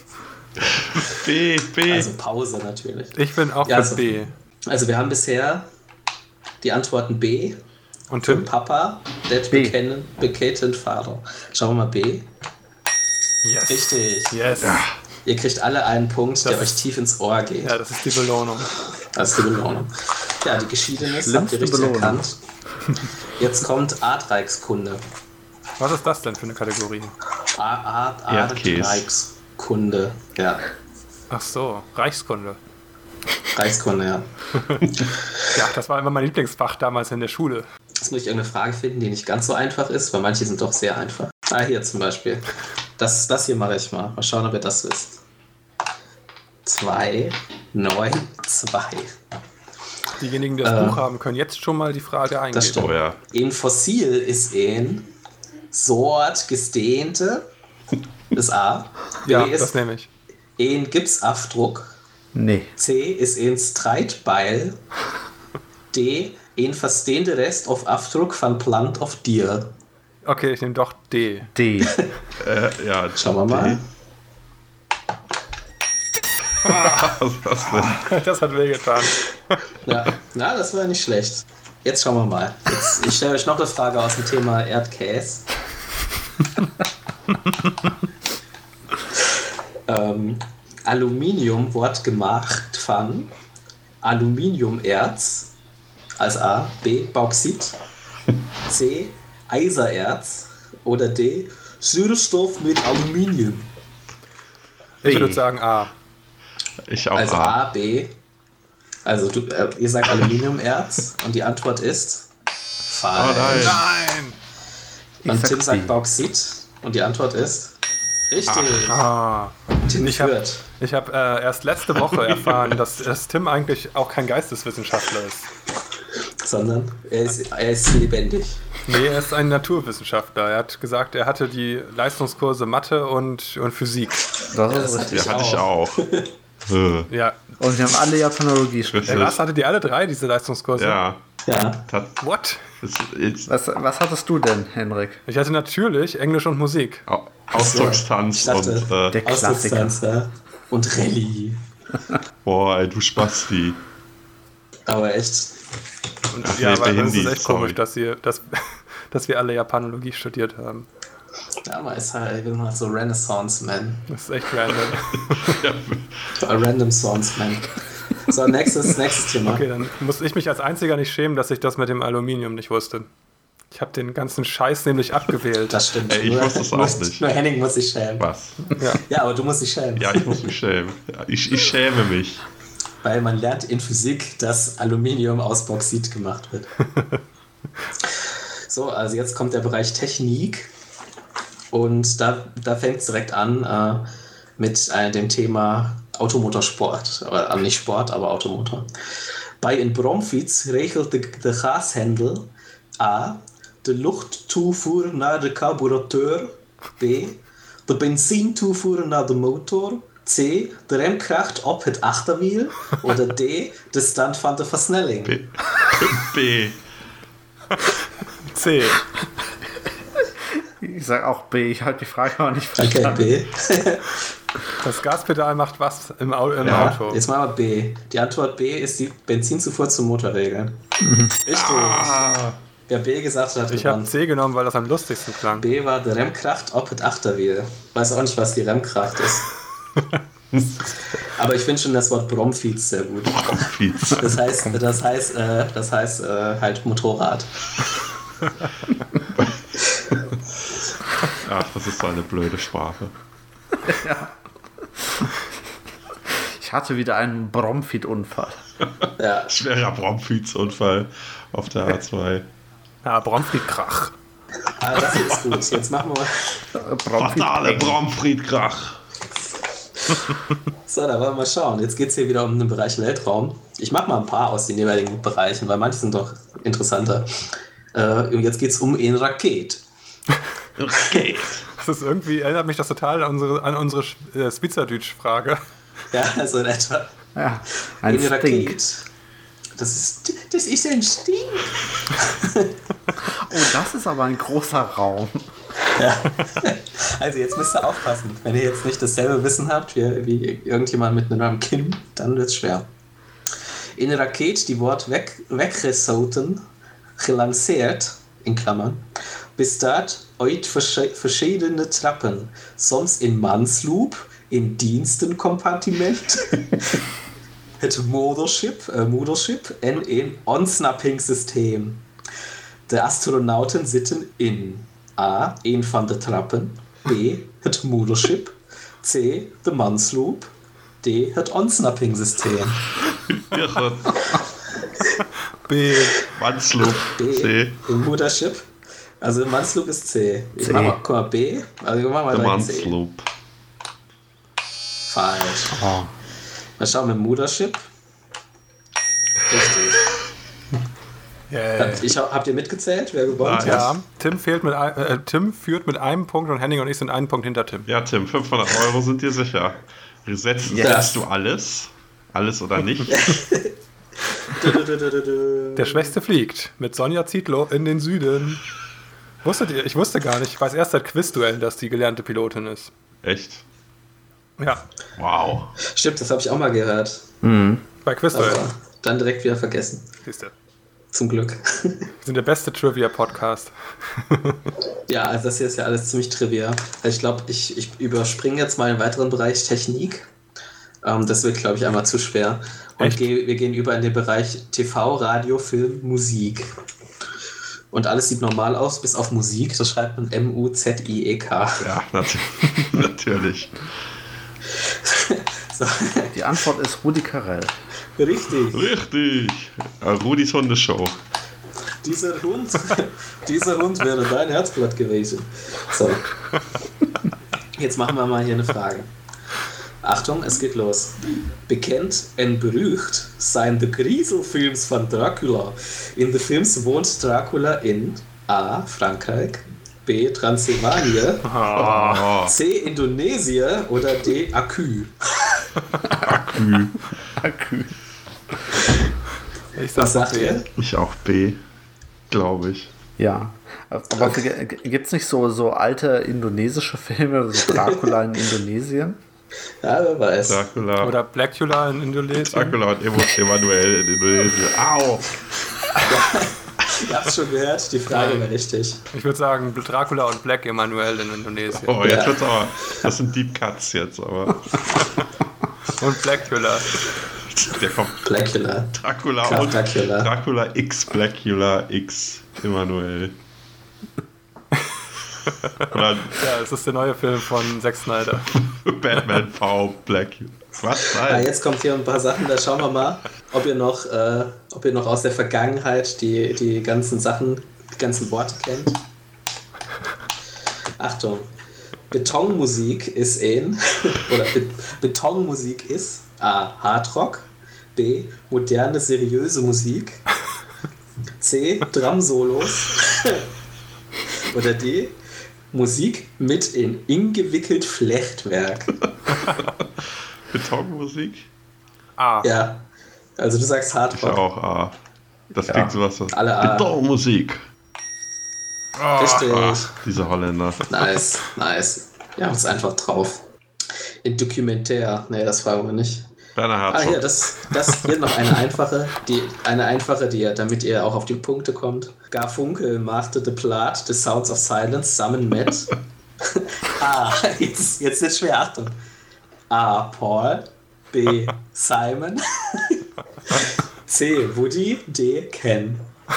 B. Also Pause natürlich. Ich bin auch für B. Also wir haben bisher die Antworten B. Und Tim? Papa, dat bekennend Vater. Schauen wir mal B. Yes. Richtig. Yes. Ja. Ihr kriegt alle einen Punkt, der euch tief ins Ohr geht. Ja, das ist die Belohnung. Das ist die Belohnung. Ja, die Geschiedenes habt ihr richtig erkannt. Jetzt kommt Erdreichskunde. Was ist das denn für eine Kategorie? Erdreichskunde, ja. Ach so, Reichskunde. Reichskunde, ja. Ja, das war immer mein Lieblingsfach damals in der Schule. Jetzt muss ich irgendeine Frage finden, die nicht ganz so einfach ist, weil manche sind doch sehr einfach. Hier zum Beispiel. Das hier mache ich mal. Mal schauen, ob ihr das wisst. 2, 9, 2. Diejenigen, die das Buch haben, können jetzt schon mal die Frage eingeben. Das stimmt. Oh, ja. Ein Fossil ist ein Sort gestehnte. Das A. B ja, ist das nehme ich. Ein Gipsabdruck. Nee. C ist ein Streitbeil. D. Ein versteende Rest auf Abdruck von Plant of Deer. Okay, ich nehme doch D. D. Ja, schauen wir mal. Das hat wehgetan. Ja, na, das war nicht schlecht. Jetzt schauen wir mal. Ich stelle euch noch eine Frage aus dem Thema Erdkäse. Aluminium wird gemacht von Aluminiumerz als A, B, Bauxit, C, Eisererz oder D, Süßstoff mit Aluminium. Ich würde sagen A. Ich auch also A. A, B. Also ihr sagt Aluminiumerz und die Antwort ist falsch. Oh nein. Und Tim sagt Bauxit und die Antwort ist Richtig. Ich habe erst letzte Woche erfahren, dass Tim eigentlich auch kein Geisteswissenschaftler ist. Sondern er ist lebendig. Nee, er ist ein Naturwissenschaftler. Er hat gesagt, er hatte die Leistungskurse Mathe und Physik. Das hatte ich auch. Ja. Und wir haben alle Japanologie studiert. Lars hatte die alle 3, diese Leistungskurse? Ja. What? Was hattest du denn, Henrik? Ich hatte natürlich Englisch und Musik. Ausdruckstanz und der Klassiker. Ja. Und Rallye. Boah, ey, du Spasti. Aber echt. Ja, aber das ist echt komisch, dass wir alle Japanologie studiert haben. Ja, aber ist halt so Renaissance-Man. Das ist echt random. A random Songs-Man. So, nächstes Thema. Okay, dann muss ich mich als Einziger nicht schämen, dass ich das mit dem Aluminium nicht wusste. Ich habe den ganzen Scheiß nämlich abgewählt. Das stimmt. Ey, ich wusste es auch nicht. Nur Henning muss sich schämen. Was? Ja, aber du musst dich schämen. Ja, ich muss mich schämen. Ich schäme mich. Weil man lernt in Physik, dass Aluminium aus Bauxit gemacht wird. So, also jetzt kommt der Bereich Technik. Und da fängt es direkt an mit dem Thema Automotorsport. Nicht Sport, aber Automotor. Bei een bromfiets regelt de gashendel A. de luchttoevoer naar de carburateur. B. de benzientoevoer naar de motor. C. de remkracht op het achterwiel. Oder D. de stand van de versnelling. B. C. Ich sag auch B, ich halte die Frage aber nicht verstanden. Okay, B. Das Gaspedal macht was im Auto? Jetzt machen wir B. Die Antwort B ist die Benzinzufuhr zum Motor regeln. Richtig. Wer B gesagt hat, ich habe C genommen, weil das am lustigsten klang. B war die Remkracht op het Achterwiel. Weiß auch nicht, was die Remkracht ist. Aber ich finde schon das Wort Bromfiets sehr gut. Bromfiets. Das heißt halt Motorrad. Ach, das ist so eine blöde Sprache. Ja. Ich hatte wieder einen Bromfiet-Unfall. Ja. Schwerer Bromfiets-Unfall auf der A2. Ja, Bromfiet-Krach. Das ist gut. Jetzt machen wir Fatale Bromfiet-Krach. So, da wollen wir mal schauen. Jetzt geht es hier wieder um den Bereich Weltraum. Ich mache mal ein paar aus den jeweiligen Bereichen, weil manche sind doch interessanter. Jetzt geht es um eine Rakete. Das ist irgendwie, erinnert mich das total an unsere Spitzerdütsch-Frage. Ja, so in etwa. Ja, ein Stink. Rakete. Das ist ein Stink. Oh, das ist aber ein großer Raum. Ja. Also jetzt müsst ihr aufpassen. Wenn ihr jetzt nicht dasselbe Wissen habt wie irgendjemand mit einem Kinn, dann wird es schwer. In eine Rakete, die wordt weggesoten, gelanceerd, in Klammern, bestaat uit verschiedene trappen. Soms in mansloop, in dienstencompartiment, het moedership en in ontsnappingssysteem. De astronauten zitten in A. een van de trappen, B. het moedership, C. de mansloop, D. het ontsnappingssysteem. B. Mansloop. C. Im Muttership. Also Mansloop ist C. Ich mach mal B. Also wir machen mal Mansloop. Falsch. Oh. Mal schauen mit Muttership. Richtig. Yeah. Habt ihr mitgezählt, wer gewonnen hat? Ja, Tim führt mit einem Punkt und Henning und ich sind einen Punkt hinter Tim. Ja, Tim, 500 € sind dir sicher. Setzt du alles? Alles oder nicht? Der Schwächste fliegt. Mit Sonja Zietlow in den Süden. Wusstet ihr? Ich wusste gar nicht. Ich weiß erst seit Quizduellen, dass die gelernte Pilotin ist. Echt? Ja. Wow. Stimmt, das habe ich auch mal gehört. Bei Quizduellen. Aber dann direkt wieder vergessen. Siehst du. Zum Glück. Wir sind der beste Trivia-Podcast. Ja, also das hier ist ja alles ziemlich Trivia. Also ich glaube, ich überspringe jetzt mal einen weiteren Bereich Technik. Das wird, glaube ich, einmal zu schwer. Und wir gehen über in den Bereich TV, Radio, Film, Musik. Und alles sieht normal aus, bis auf Musik. Das schreibt man M-U-Z-I-E-K. Ja, natürlich. So. Die Antwort ist Rudi Carrell. Richtig. Rudis Hundeshow. Dieser Hund wäre dein Herzblatt gewesen. So. Jetzt machen wir mal hier eine Frage. Achtung, es geht los. Bekannt und berühmt seien die Gruselfilms von Dracula. In den Films wohnt Dracula in A. Frankreich, B. Transsilvanien, C. Indonesien oder D. Akü. Akü. Was sagt ihr? Ich auch B, glaube ich. Ja. Aber gibt es nicht so alte indonesische Filme, so Dracula in Indonesien? Ja, wer weiß. Dracula. Oder Blackula in Indonesien. Dracula und Emanuel in Indonesien. Au! Ihr habt es schon gehört, die Frage war richtig. Ich würde sagen Dracula und Black Emanuel in Indonesien. Oh, jetzt wird's aber. Das sind Deep Cuts jetzt, aber. Und Blackula. Der kommt. Blackula. Dracula und Dracula X Blackula X Emanuel. Oder ja, es ist der neue Film von Zack Snyder. Batman V Blackula. Was? Nein. Jetzt kommt hier ein paar Sachen, da schauen wir mal, ob ihr noch aus der Vergangenheit die ganzen Sachen, die ganzen Worte kennt. Achtung. Betonmusik ist Betonmusik ist A. Hardrock, B. Moderne, seriöse Musik, C. Drum-Solos oder D. Musik mit in gewickelt Flechtwerk. Betonmusik? A. Ja, also du sagst Hardrock. Ich auch A. Das klingt sowas. Alle A. Betonmusik. Richtig. Diese Holländer. Nice. Wir haben es einfach drauf. In Dokumentär. Nee, das fragen wir nicht. Werner Herzog. Hier, das hier noch eine einfache, damit ihr auch auf die Punkte kommt. Garfunkel machte The Plot, The Sounds of Silence zusammen mit jetzt ist schwer, Achtung. A. Paul, B. Simon, C. Woody, D. Ken.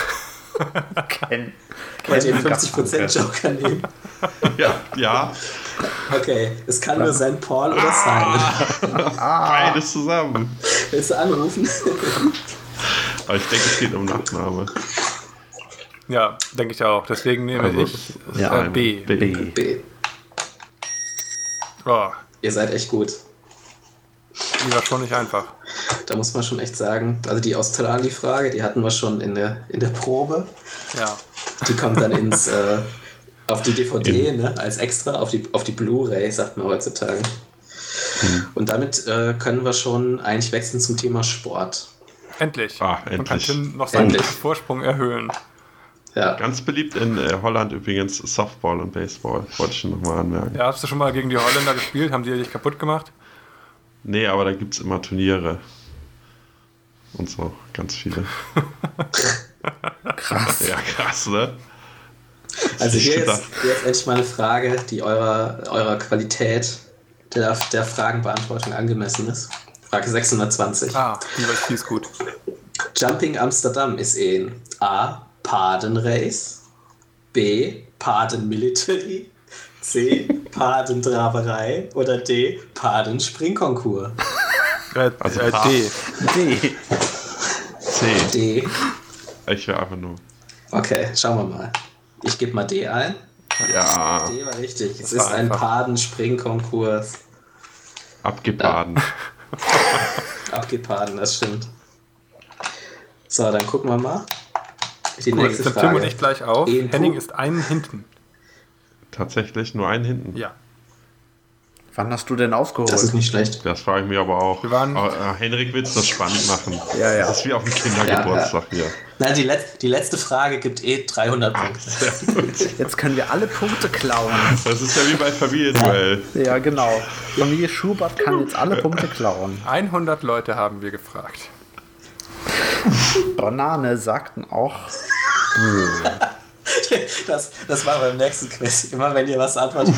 Wollt ihr den 50% Joker nehmen? Ja. Okay, es kann nur sein Paul oder Simon. Beides zusammen. Willst du anrufen? Aber ich denke, es geht um Nachname. Ja, denke ich auch. Deswegen nehme ich B. B. Oh, Ihr seid echt gut. die war schon nicht einfach. Da muss man schon echt sagen, also die Australi-Frage, die hatten wir schon in der Probe. Ja. Die kommt dann auf die DVD, ne, als extra, auf die Blu-ray, sagt man heutzutage. Und damit können wir schon eigentlich wechseln zum Thema Sport. Endlich. Endlich. Man kann Tim noch seinen Vorsprung erhöhen. Ja. Ganz beliebt in Holland übrigens Softball und Baseball, wollte ich schon nochmal anmerken. Ja, hast du schon mal gegen die Holländer gespielt? Haben die dich kaputt gemacht? Nee, aber da gibt es immer Turniere. Und so, ganz viele. Krass. Ja, krass, ne? Also hier ist endlich mal eine Frage, die eurer Qualität der Fragenbeantwortung angemessen ist. Frage 620. Die ist gut. Jumping Amsterdam ist in A. Paardenrace, B. Paarden-Military, C. Paardentraberei oder D. Paarden-Springkonkurs. D. C. D. Ich wäre einfach nur. Okay, schauen wir mal. Ich gebe mal D ein. Ja. D war richtig. Es ist ein Paarden-Springkonkurs. Abgebaden. Abgepaden, das stimmt. So, dann gucken wir mal. Die Cool, nächste jetzt Frage. Tim und ich gleich auf. Henning ist einen hinten. Tatsächlich nur einen hinten. Ja. Wann hast du denn aufgeholt? Das ist nicht schlecht. Das frage ich mich aber auch. Wir waren Henrik will es das spannend machen. Ja. Das ist wie auf dem Kindergeburtstag hier. Nein, die letzte Frage gibt 300 Punkte. Jetzt können wir alle Punkte klauen. Das ist ja wie bei Familienduell. Ja, genau. Familie Schubert kann jetzt alle Punkte klauen. 100 Leute haben wir gefragt. Banane sagten auch. Das war beim nächsten Quiz. Immer wenn ihr was antwortet.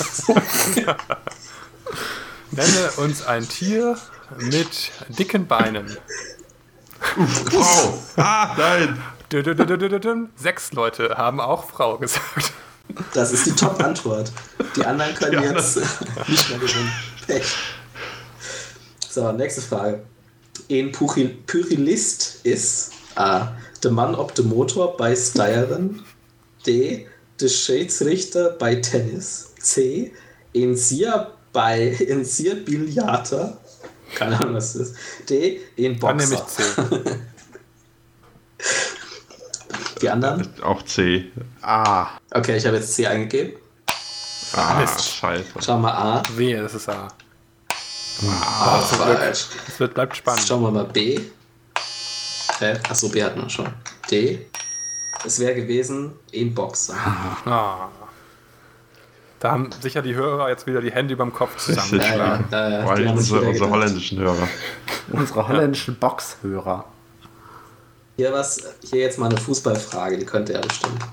Nenne uns ein Tier mit dicken Beinen. Frau! Nein! 6 Leute haben auch Frau gesagt. Das ist die Top-Antwort. Die anderen können jetzt nicht mehr gewinnen. Pech. So, nächste Frage. Ein Pyrillist ist A. Der Mann ob dem Motor bei Styren, D. Der Schiedsrichter bei Tennis, C. in Sier Billiarder. Keine Ahnung, was das ist. D. In Boxer. Dann nehme ich C. Die anderen? Auch C. A. Okay, ich habe jetzt C eingegeben. Scheiße. Schauen wir A. W, das ist A. Falsch. Bleibt spannend. Schauen wir mal B. Achso, B hatten wir schon. D. Es wäre gewesen in Boxer. Ah. Da haben sicher die Hörer jetzt wieder die Hände überm Kopf zusammengeschlagen. Weil unsere holländischen Hörer. Unsere holländischen Boxhörer. Hier jetzt mal eine Fußballfrage, die könnte ja bestimmt.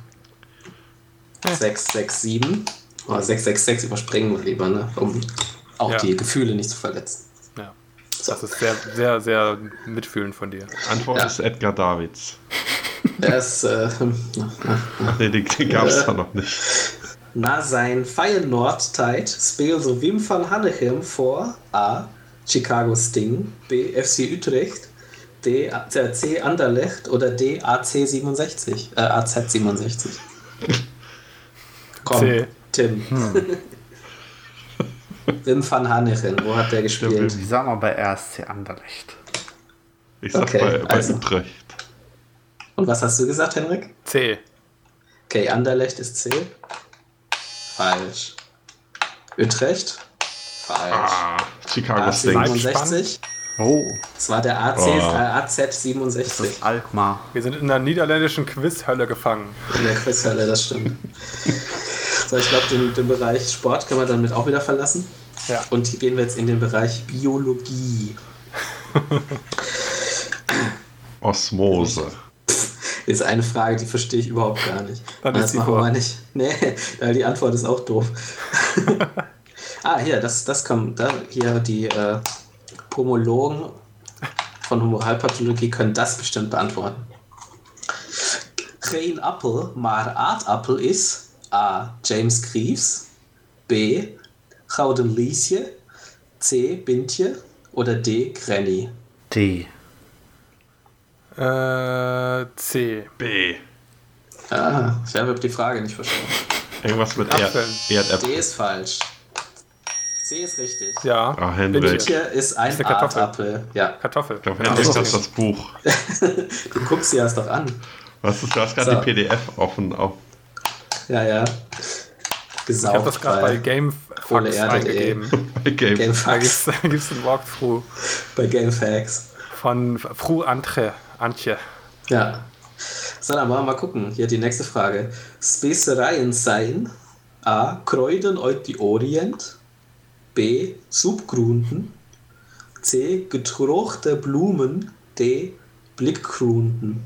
667. Oder 666 überspringen wir lieber, ne? Um auch die Gefühle nicht zu verletzen. Ja. Das ist sehr, sehr, sehr mitfühlend von dir. Antwort ist Edgar Davids. Das, Nee, den gab es da noch nicht. Na zijn Feyenoord-tijd speelde Wim van Hanegem voor A. Chicago Sting, B. FC Utrecht, D. C. Anderlecht oder D. AZ67. Komm, C. Tim. Wim van Hanegem, wo hat der gespielt? Ich sag mal bei RSC Anderlecht. Ich sag bei Utrecht. Und was hast du gesagt, Henrik? C. Okay, Anderlecht ist C. Falsch. Utrecht? Falsch. Chicago Sting. 67? Oh. Das war der AZ67. Das ist Alkmaar. Wir sind in der niederländischen Quizhölle gefangen. In der Quizhölle, das stimmt. So, ich glaube, den Bereich Sport können wir damit auch wieder verlassen. Ja. Und hier gehen wir jetzt in den Bereich Biologie. Osmose. Ist eine Frage, die verstehe ich überhaupt gar nicht. Dann das machen wir mal nicht. Nee, die Antwort ist auch doof. Hier, das kommt. Hier die Pomologen von Humoralpathologie können das bestimmt beantworten. Geen appel, maar aardappel is A. James Greaves, B. Gouden Liesje, C. Bintje oder D. Granny. D. C. B. Ich habe die Frage nicht verstanden. Irgendwas mit D Erdäpfel. ist falsch. C ist richtig. Ja. Henrik. Bintje ist ein Ist eine Kartoffel. Aardappel. Ja. Kartoffel. Ich glaube, Henrik hat das Buch. Du guckst dir das doch an. Du hast gerade die PDF offen. Ja. Ich habe das gerade bei GameFAQs eingegeben. Bei GameFAQs. Da gibt es ein Walkthrough. Bei GameFAQs. Von Fru Antje. Ja. So, dann wollen wir mal gucken. Hier die nächste Frage. Spezereien zijn A. Kruiden uit die Orient, B. Subgroenten, C. Gedroogde Blumen, D. Blickgroenten.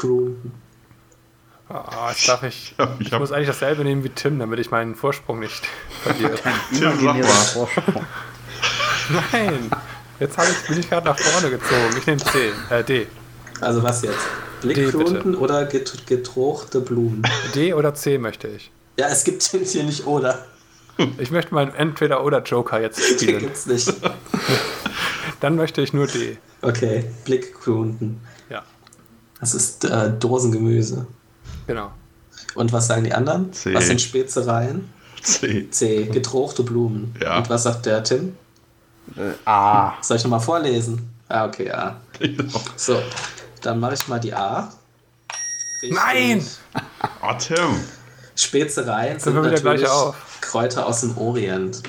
Ich muss eigentlich dasselbe nehmen wie Tim, damit ich meinen Vorsprung nicht verliere. Tim, sag mal. Nein, jetzt bin ich gerade nach vorne gezogen. Ich nehme D. Also was jetzt? Blickgroenten oder gedroogte Blumen? D oder C möchte ich. Ja, es gibt hier nicht oder. Ich möchte meinen Entweder-oder-Joker jetzt Den spielen. gibt's nicht. Dann möchte ich nur D. Okay, Blickgroenten. Ja. Das ist Dosengemüse. Genau. Und was sagen die anderen? C. Was sind Spezereien? C. Gedroogte Blumen. Ja. Und was sagt der Tim? A. Soll ich nochmal vorlesen? Okay, A. So, dann mache ich mal die A. Richtig. Nein! Oh, Tim. Spezereien sind wir wieder natürlich gleich auf. Kräuter aus dem Orient.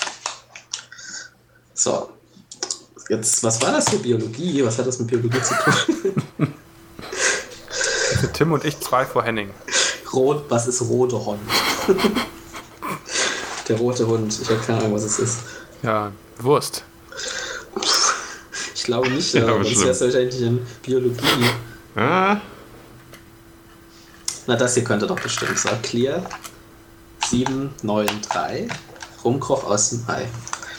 So. Jetzt, was war das für Biologie? Was hat das mit Biologie zu tun? Tim und ich 2 vor Henning. Was ist rote Hund? Der rote Hund. Ich habe keine Ahnung, was es ist. Ja, Wurst. Ich glaube nicht, aber das wäre wahrscheinlich in Biologie. Na, das hier könnte doch bestimmt sein. Clear 793. Rumkroch aus dem Ei.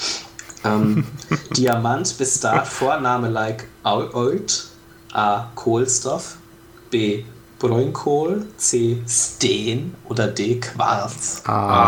Diamant bis Start Vorname like old. A. Kohlenstoff. B. Bräunkohl. C. Steen. Oder D. Quarz.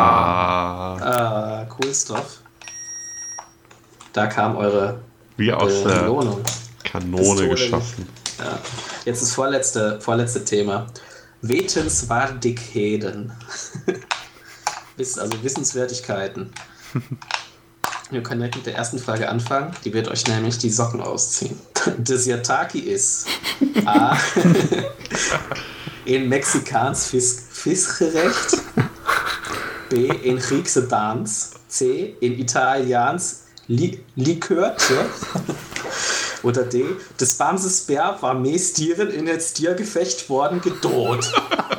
Kohlenstoff. Da kam eure Wie aus der Belohnung. Kanone geschossen. Ja. Jetzt das vorletzte Thema. Wetenswaardigheden. Also Wissenswertigkeiten. Wir können direkt mit der ersten Frage anfangen. Die wird euch nämlich die Socken ausziehen. Das Yataki ist A. in Mexikans Fischgerecht, B. in Griekse Dans, C. in Italians Likörtje oder D. des Bamsesbär war Meestieren in het Stiergefecht worden gedood.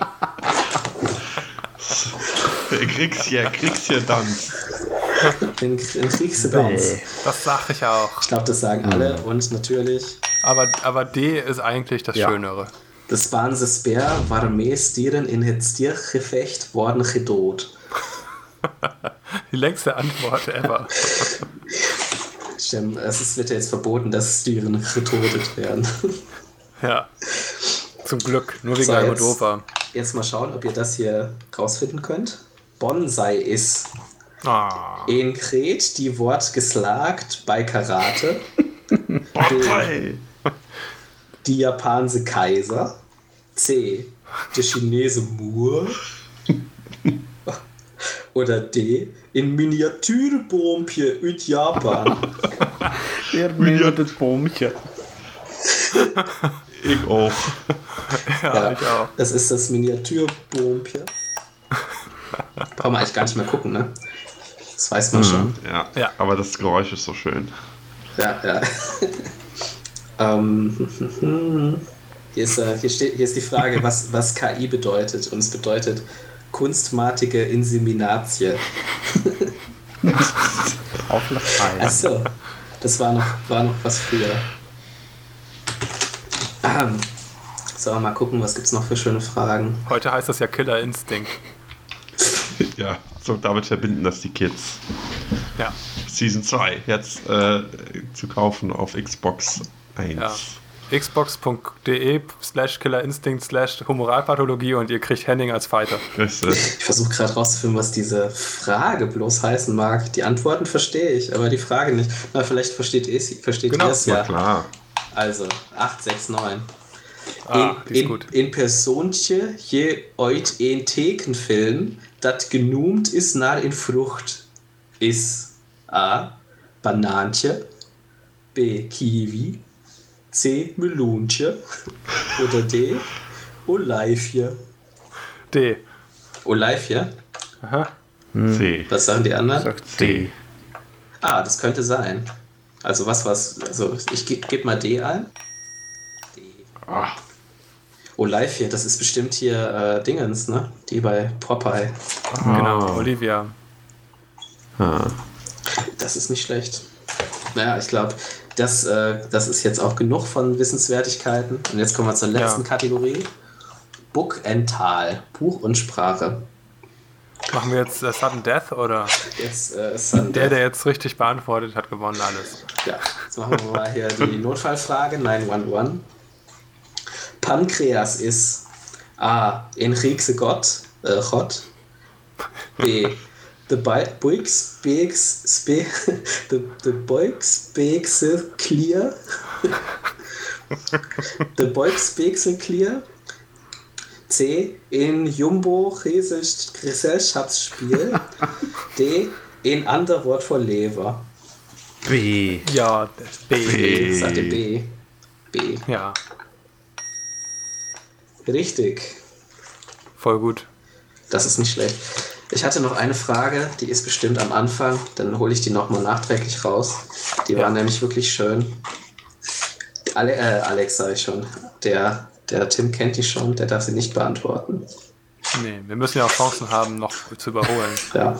Kriegsdanz. In Griekse Dans. Das sag ich auch. Ich glaube, das sagen alle und natürlich. Aber D ist eigentlich das Schönere. Des Bamsesbär war Meestieren in het Stiergefecht worden gedood. Die längste Antwort ever. Stimmt, es wird ja jetzt verboten, dass Stiere getötet werden. Ja. Zum Glück, nur wegen Almodovar. Jetzt mal schauen, ob ihr das hier rausfinden könnt. Bonsai ist in Kret die Wort geslagt bei Karate. Die Japanse Kaiser. C. Der Chinese Moor. Oder D. in Miniaturbompje uit Japan. Miniaturbompje. Ich auch. Ja, ich auch. Das ist das Miniaturbompje. Brauchen wir eigentlich gar nicht mehr gucken, ne? Das weiß man schon. Ja, aber das Geräusch ist so schön. Ja. Hier ist die Frage, was KI bedeutet. Und es bedeutet kunstmatige Inseminatie. Auf Latein. Achso, das war noch was früher. So, mal gucken, was gibt's noch für schöne Fragen. Heute heißt das ja Killer Instinct. Ja, so damit verbinden das die Kids. Ja. Season 2 jetzt zu kaufen auf Xbox 1. Ja. xbox.de/killerinstinct/humoralpathologie und ihr kriegt Henning als Fighter. Ich versuche gerade rauszufinden, was diese Frage bloß heißen mag. Die Antworten verstehe ich, aber die Frage nicht. Na, vielleicht versteht ihr es ja. Klar. Also, 869. Ist gut. In Persontje je oit een Tekenfilm, dat genoemd is naar een Frucht, is A. Banaantje, B. Kiwi, C. Meloentje oder D. Olijfje. D. Olijfje? Aha. C. Was sagen die anderen? Sagt D. Das könnte sein. Also also ich gebe mal D ein. D. Olijfje, das ist bestimmt hier Dingens, ne? Die bei Popeye. Genau, Olivia. Das ist nicht schlecht. Naja, ich glaube, das ist jetzt auch genug von Wissenswertigkeiten. Und jetzt kommen wir zur letzten Kategorie. Book-Ental, Buch und Sprache. Machen wir jetzt Sudden Death oder? Jetzt Sudden Death. Der jetzt richtig beantwortet, hat gewonnen alles. Ja, jetzt machen wir mal hier die Notfallfrage 911. Pankreas ist A. een Griekse God, B. The Boykspekse Clear. The Boykspekse Clear. C. In Jumbo Gesellschaftsspiel. D. Ein ander Wort für Lever. B. Ja, B. Ich sagte B. B. Ja. Richtig. Voll gut. Das ist nicht schlecht. Ich hatte noch eine Frage, die ist bestimmt am Anfang. Dann hole ich die nochmal nachträglich raus. Die war nämlich wirklich schön. Alex sage ich schon. Der Tim kennt die schon, der darf sie nicht beantworten. Nee, wir müssen ja auch Chancen haben, noch zu überholen. Ja.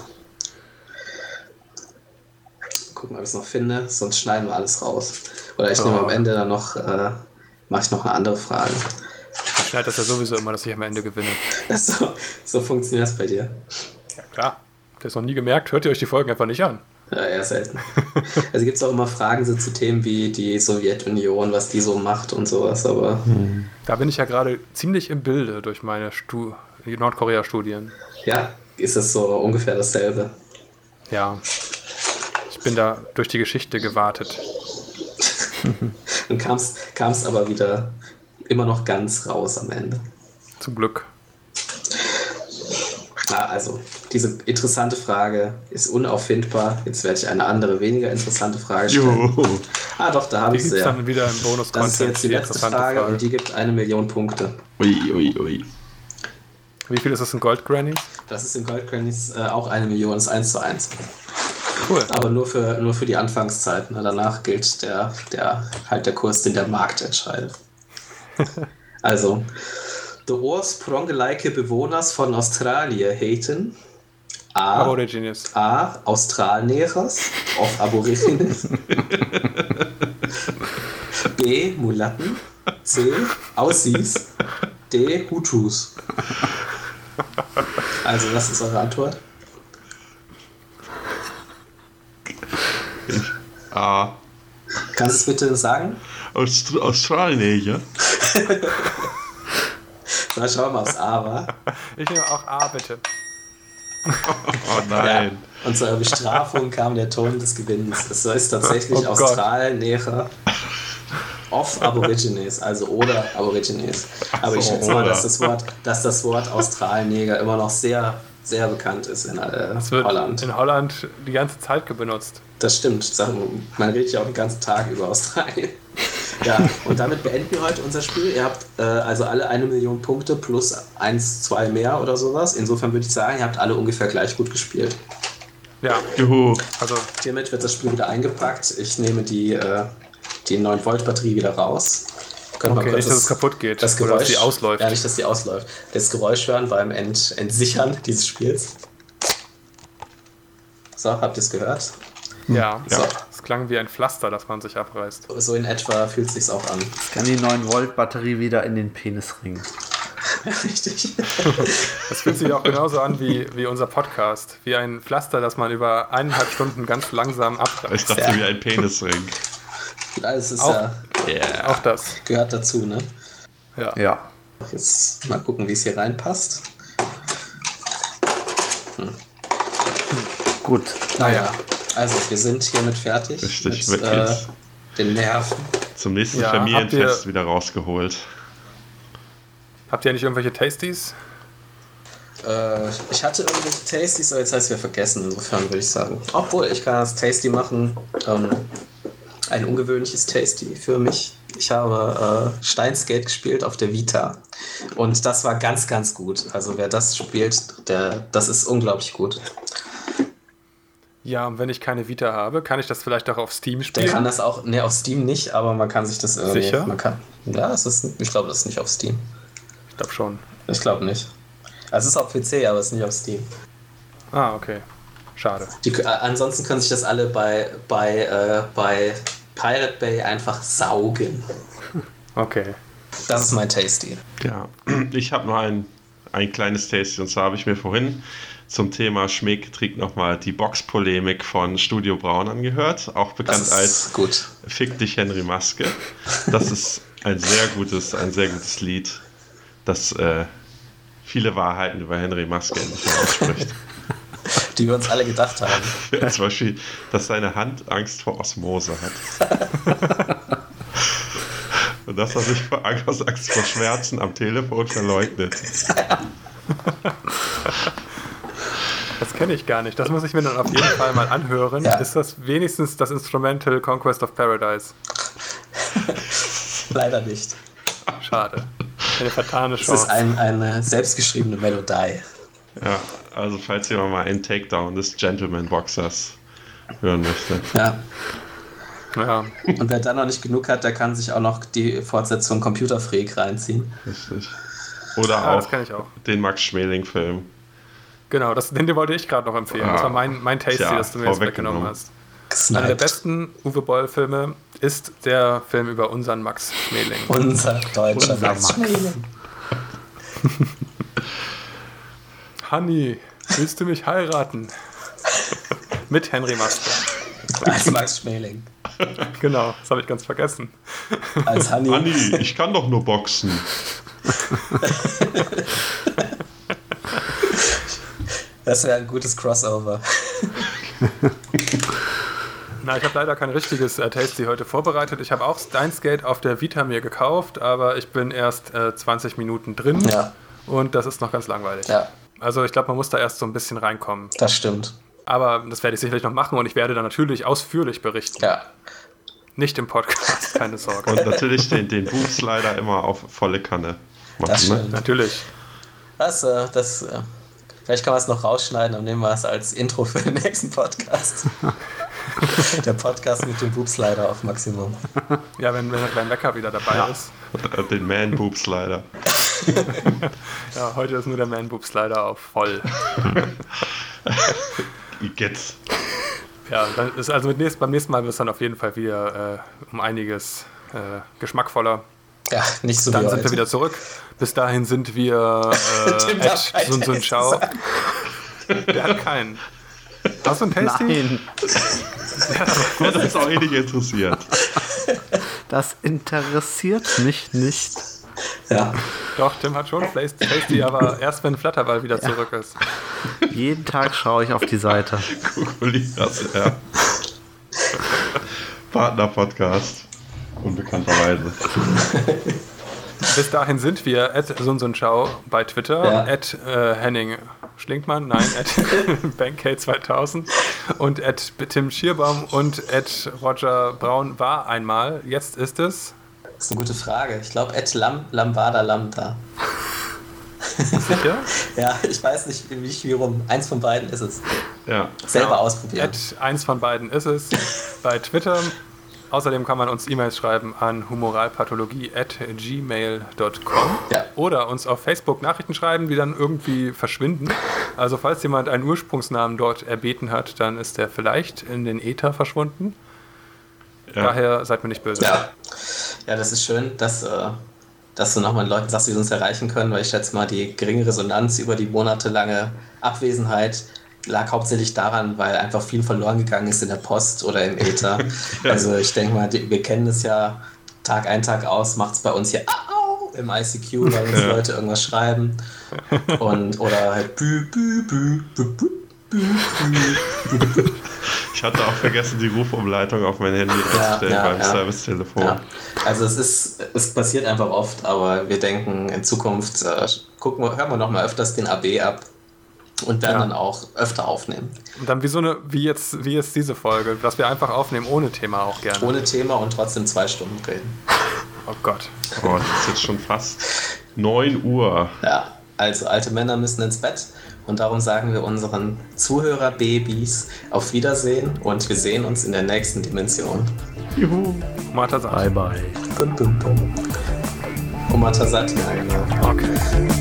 Gucken, ob ich es noch finde, sonst schneiden wir alles raus. Oder ich nehme am Ende dann noch, mache ich noch eine andere Frage. Ich schneide das ja sowieso immer, dass ich am Ende gewinne. So funktioniert das bei dir. Ja, klar. Habt ihr es noch nie gemerkt? Hört ihr euch die Folgen einfach nicht an? Ja, eher selten. Also gibt es auch immer Fragen so zu Themen wie die Sowjetunion, was die so macht und sowas, aber... Da bin ich ja gerade ziemlich im Bilde durch meine Nordkorea-Studien. Ja, ist es so ungefähr dasselbe. Ja. Ich bin da durch die Geschichte gewartet. Und kamst aber wieder immer noch ganz raus am Ende. Zum Glück. Also, diese interessante Frage ist unauffindbar. Jetzt werde ich eine andere, weniger interessante Frage stellen. Doch, da habe ich sie. Dann wieder im Bonus. Das ist jetzt die letzte Frage und die gibt 1 Million Punkte. Ui. Wie viel ist das in Gold Grannies? Das ist in Gold Grannies auch 1 Million, ist 1:1. Cool. Aber nur für die Anfangszeit. Ne? Danach gilt der Kurs, den der Markt entscheidet. Also, de oorspronkelijke bewoners von Australië heten Aborigines. A. Australnegers of Aborigines. B. Mulatten. C. Aussies. D. Hutus. Also, was ist eure Antwort? A. Kannst du es bitte sagen? Australien, Na, schauen wir mal, was A war. Ich nehme auch A, bitte. Oh nein. Ja, und zur Bestrafung kam der Ton des Gewinns. Es ist tatsächlich Australneger of Aborigines, also oder Aborigines. Aber ich schätze mal, dass das Wort Australneger immer noch sehr, sehr bekannt ist in Holland. In Holland die ganze Zeit benutzt. Das stimmt. Man redet ja auch den ganzen Tag über Australien. Ja, und damit beenden wir heute unser Spiel. Ihr habt also alle 1 Million Punkte plus 1, 2 mehr oder sowas. Insofern würde ich sagen, ihr habt alle ungefähr gleich gut gespielt. Ja. Juhu. Also hiermit wird das Spiel wieder eingepackt. Ich nehme die 9-Volt-Batterie wieder raus. Okay, nicht, dass es kaputt geht das Geräusch, oder dass die ausläuft. Ja, nicht, dass die ausläuft. Das Geräusch hören beim Entsichern dieses Spiels. So, habt ihr es gehört? Ja, so. Es klang wie ein Pflaster, das man sich abreißt. So in etwa fühlt es sich auch an. Jetzt kann die 9-Volt-Batterie wieder in den Penisring. Richtig. Das fühlt sich auch genauso an wie unser Podcast. Wie ein Pflaster, das man über 1,5 Stunden ganz langsam abreißt. Ich dachte, wie ein Penisring. Das ist auch das. Gehört dazu, ne? Ja. Jetzt mal gucken, wie es hier reinpasst. Gut. Naja, also wir sind hiermit fertig. Richtig, mit den Nerven. Zum nächsten Familientest wieder rausgeholt. Habt ihr nicht irgendwelche Tasties? Ich hatte irgendwelche Tasties, aber jetzt habe ich es wieder vergessen. Insofern würde ich sagen, obwohl ich kann das Tasty machen. Ein ungewöhnliches Tasty für mich. Ich habe Steins Gate gespielt auf der Vita. Und das war ganz, ganz gut. Also wer das spielt, das ist unglaublich gut. Ja, und wenn ich keine Vita habe, kann ich das vielleicht auch auf Steam spielen? Der kann das auch, auf Steam nicht, aber man kann sich das irgendwie... Sicher? Ich glaube, das ist nicht auf Steam. Ich glaube schon. Ich glaube nicht. Also es ist auf PC, aber es ist nicht auf Steam. Ah, okay. Schade. Ansonsten können sich das alle bei Pirate Bay einfach saugen. Okay. Das ist mein Tasty. Ja, ich habe noch ein kleines Tasty, und zwar habe ich mir vorhin zum Thema Schmähkrieg nochmal die Box-Polemik von Studio Braun angehört, auch bekannt als gut. Fick dich Henry Maske. Das ist ein sehr gutes Lied, das viele Wahrheiten über Henry Maske endlich mal ausspricht. Die wir uns alle gedacht haben. Ja, zum Beispiel, dass seine Hand Angst vor Osmose hat. Und dass er sich aus Angst vor Schmerzen am Telefon verleugnet. Das kenne ich gar nicht. Das muss ich mir dann auf jeden Fall mal anhören. Ja. Ist das wenigstens das Instrumental Conquest of Paradise? Leider nicht. Schade. Eine vertane Chance. Es ist eine selbstgeschriebene Melodie. Ja, also falls jemand mal einen Takedown des Gentleman Boxers hören möchte. Ja. Und wer dann noch nicht genug hat, der kann sich auch noch die Fortsetzung Computer Freak reinziehen. Richtig. Oder auch den Max Schmeling-Film. Genau, den wollte ich gerade noch empfehlen. Das war mein Tasty, das du mir jetzt weggenommen hast. Einer der besten Uwe Boll-Filme ist der Film über unseren Max Schmeling. Unser deutscher Max Schmeling. Honey, willst du mich heiraten? Mit Henry Maske. Als Max Schmeling. Genau, das habe ich ganz vergessen. Als Honey. Honey, ich kann doch nur boxen. Das wäre ein gutes Crossover. Na, ich habe leider kein richtiges Tasty heute vorbereitet. Ich habe auch Steins Gate auf der Vita mir gekauft, aber ich bin erst 20 Minuten drin. Ja. Und das ist noch ganz langweilig. Ja, Also ich glaube, man muss da erst so ein bisschen reinkommen. Das stimmt. Aber das werde ich sicherlich noch machen und ich werde dann natürlich ausführlich berichten. Ja. Nicht im Podcast, keine Sorge. Und natürlich den Boobslider immer auf volle Kanne machen. Das stimmt. Natürlich. Vielleicht kann man es noch rausschneiden und nehmen wir es als Intro für den nächsten Podcast. Der Podcast mit dem Boobslider auf Maximum. Ja, wenn der kleine Wecker wieder dabei ist. Den Man-Boobslider. Ja, heute ist nur der Man-Boobslider auf voll. Jetzt. Ja, dann ist also beim nächsten Mal wird es dann auf jeden Fall wieder um einiges geschmackvoller. Ja, nicht so Dann wie sind heute. wir wieder zurück. Bis dahin sind wir Sun Schau. Der hat keinen. Hast du einen Tasty? Nein, Das ist auch nicht interessiert. das interessiert mich nicht. Ja. Doch, Tim hat schon Tasty, aber erst wenn Flatterball wieder zurück ist. Jeden Tag schaue ich auf die Seite. Kukulias, ja. Partner-Podcast. Unbekannterweise. Bis dahin sind wir @sunsunschau bei Twitter, Ja. Henning Schlinkmann, nein, @Bankcade2000 und @Tim Schierbaum und @Roger Braun war einmal. Jetzt ist es. Das ist eine gute Frage. Ich glaube, Lambada Lambda. Sicher? Ja, ich weiß nicht, wie rum. Eins von beiden ist es. Ja. Selber ausprobieren. Eins von beiden ist es bei Twitter. Außerdem kann man uns E-Mails schreiben an humoralpathologie@gmail.com Ja. oder uns auf Facebook Nachrichten schreiben, die dann irgendwie verschwinden. Also falls jemand einen Ursprungsnamen dort erbeten hat, dann ist der vielleicht in den Äther verschwunden. Ja. Daher seid mir nicht böse. Ja, das ist schön, dass du nochmal den Leuten sagst, wie sie uns erreichen können, weil ich schätze mal, die geringe Resonanz über die monatelange Abwesenheit lag hauptsächlich daran, weil einfach viel verloren gegangen ist in der Post oder im Äther. Also ich denke mal, wir kennen es ja, Tag ein, Tag aus, macht es bei uns hier im ICQ, weil uns Leute irgendwas schreiben. Oder halt bü, bü, bü, bü, bü, bü, bü. Ich hatte auch vergessen, die Rufumleitung auf mein Handy einzustellen beim Servicetelefon. Ja. Also es passiert einfach oft, aber wir denken in Zukunft, hören wir noch mal öfters den AB ab und werden dann auch öfter aufnehmen. Und dann wie jetzt diese Folge, dass wir einfach aufnehmen ohne Thema auch gerne. Ohne Thema und trotzdem 2 Stunden reden. Oh Gott. Oh, das ist jetzt schon fast 9 Uhr. Ja, also alte Männer müssen ins Bett und darum sagen wir unseren Zuhörerbabys auf Wiedersehen und wir sehen uns in der nächsten Dimension. Juhu. Matasat. Bye. Bum, bum, bum. Omatasat, ja genau. Okay.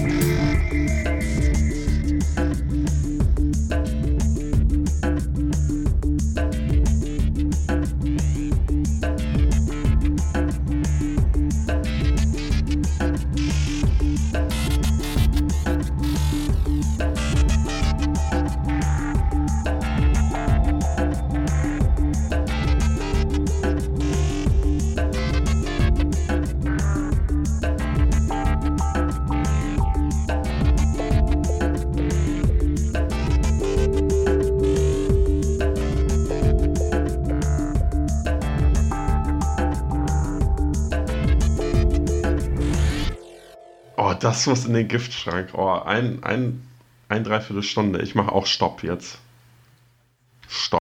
Das muss in den Giftschrank. Oh, ein Dreiviertelstunde. Ich mache auch Stopp jetzt. Stopp.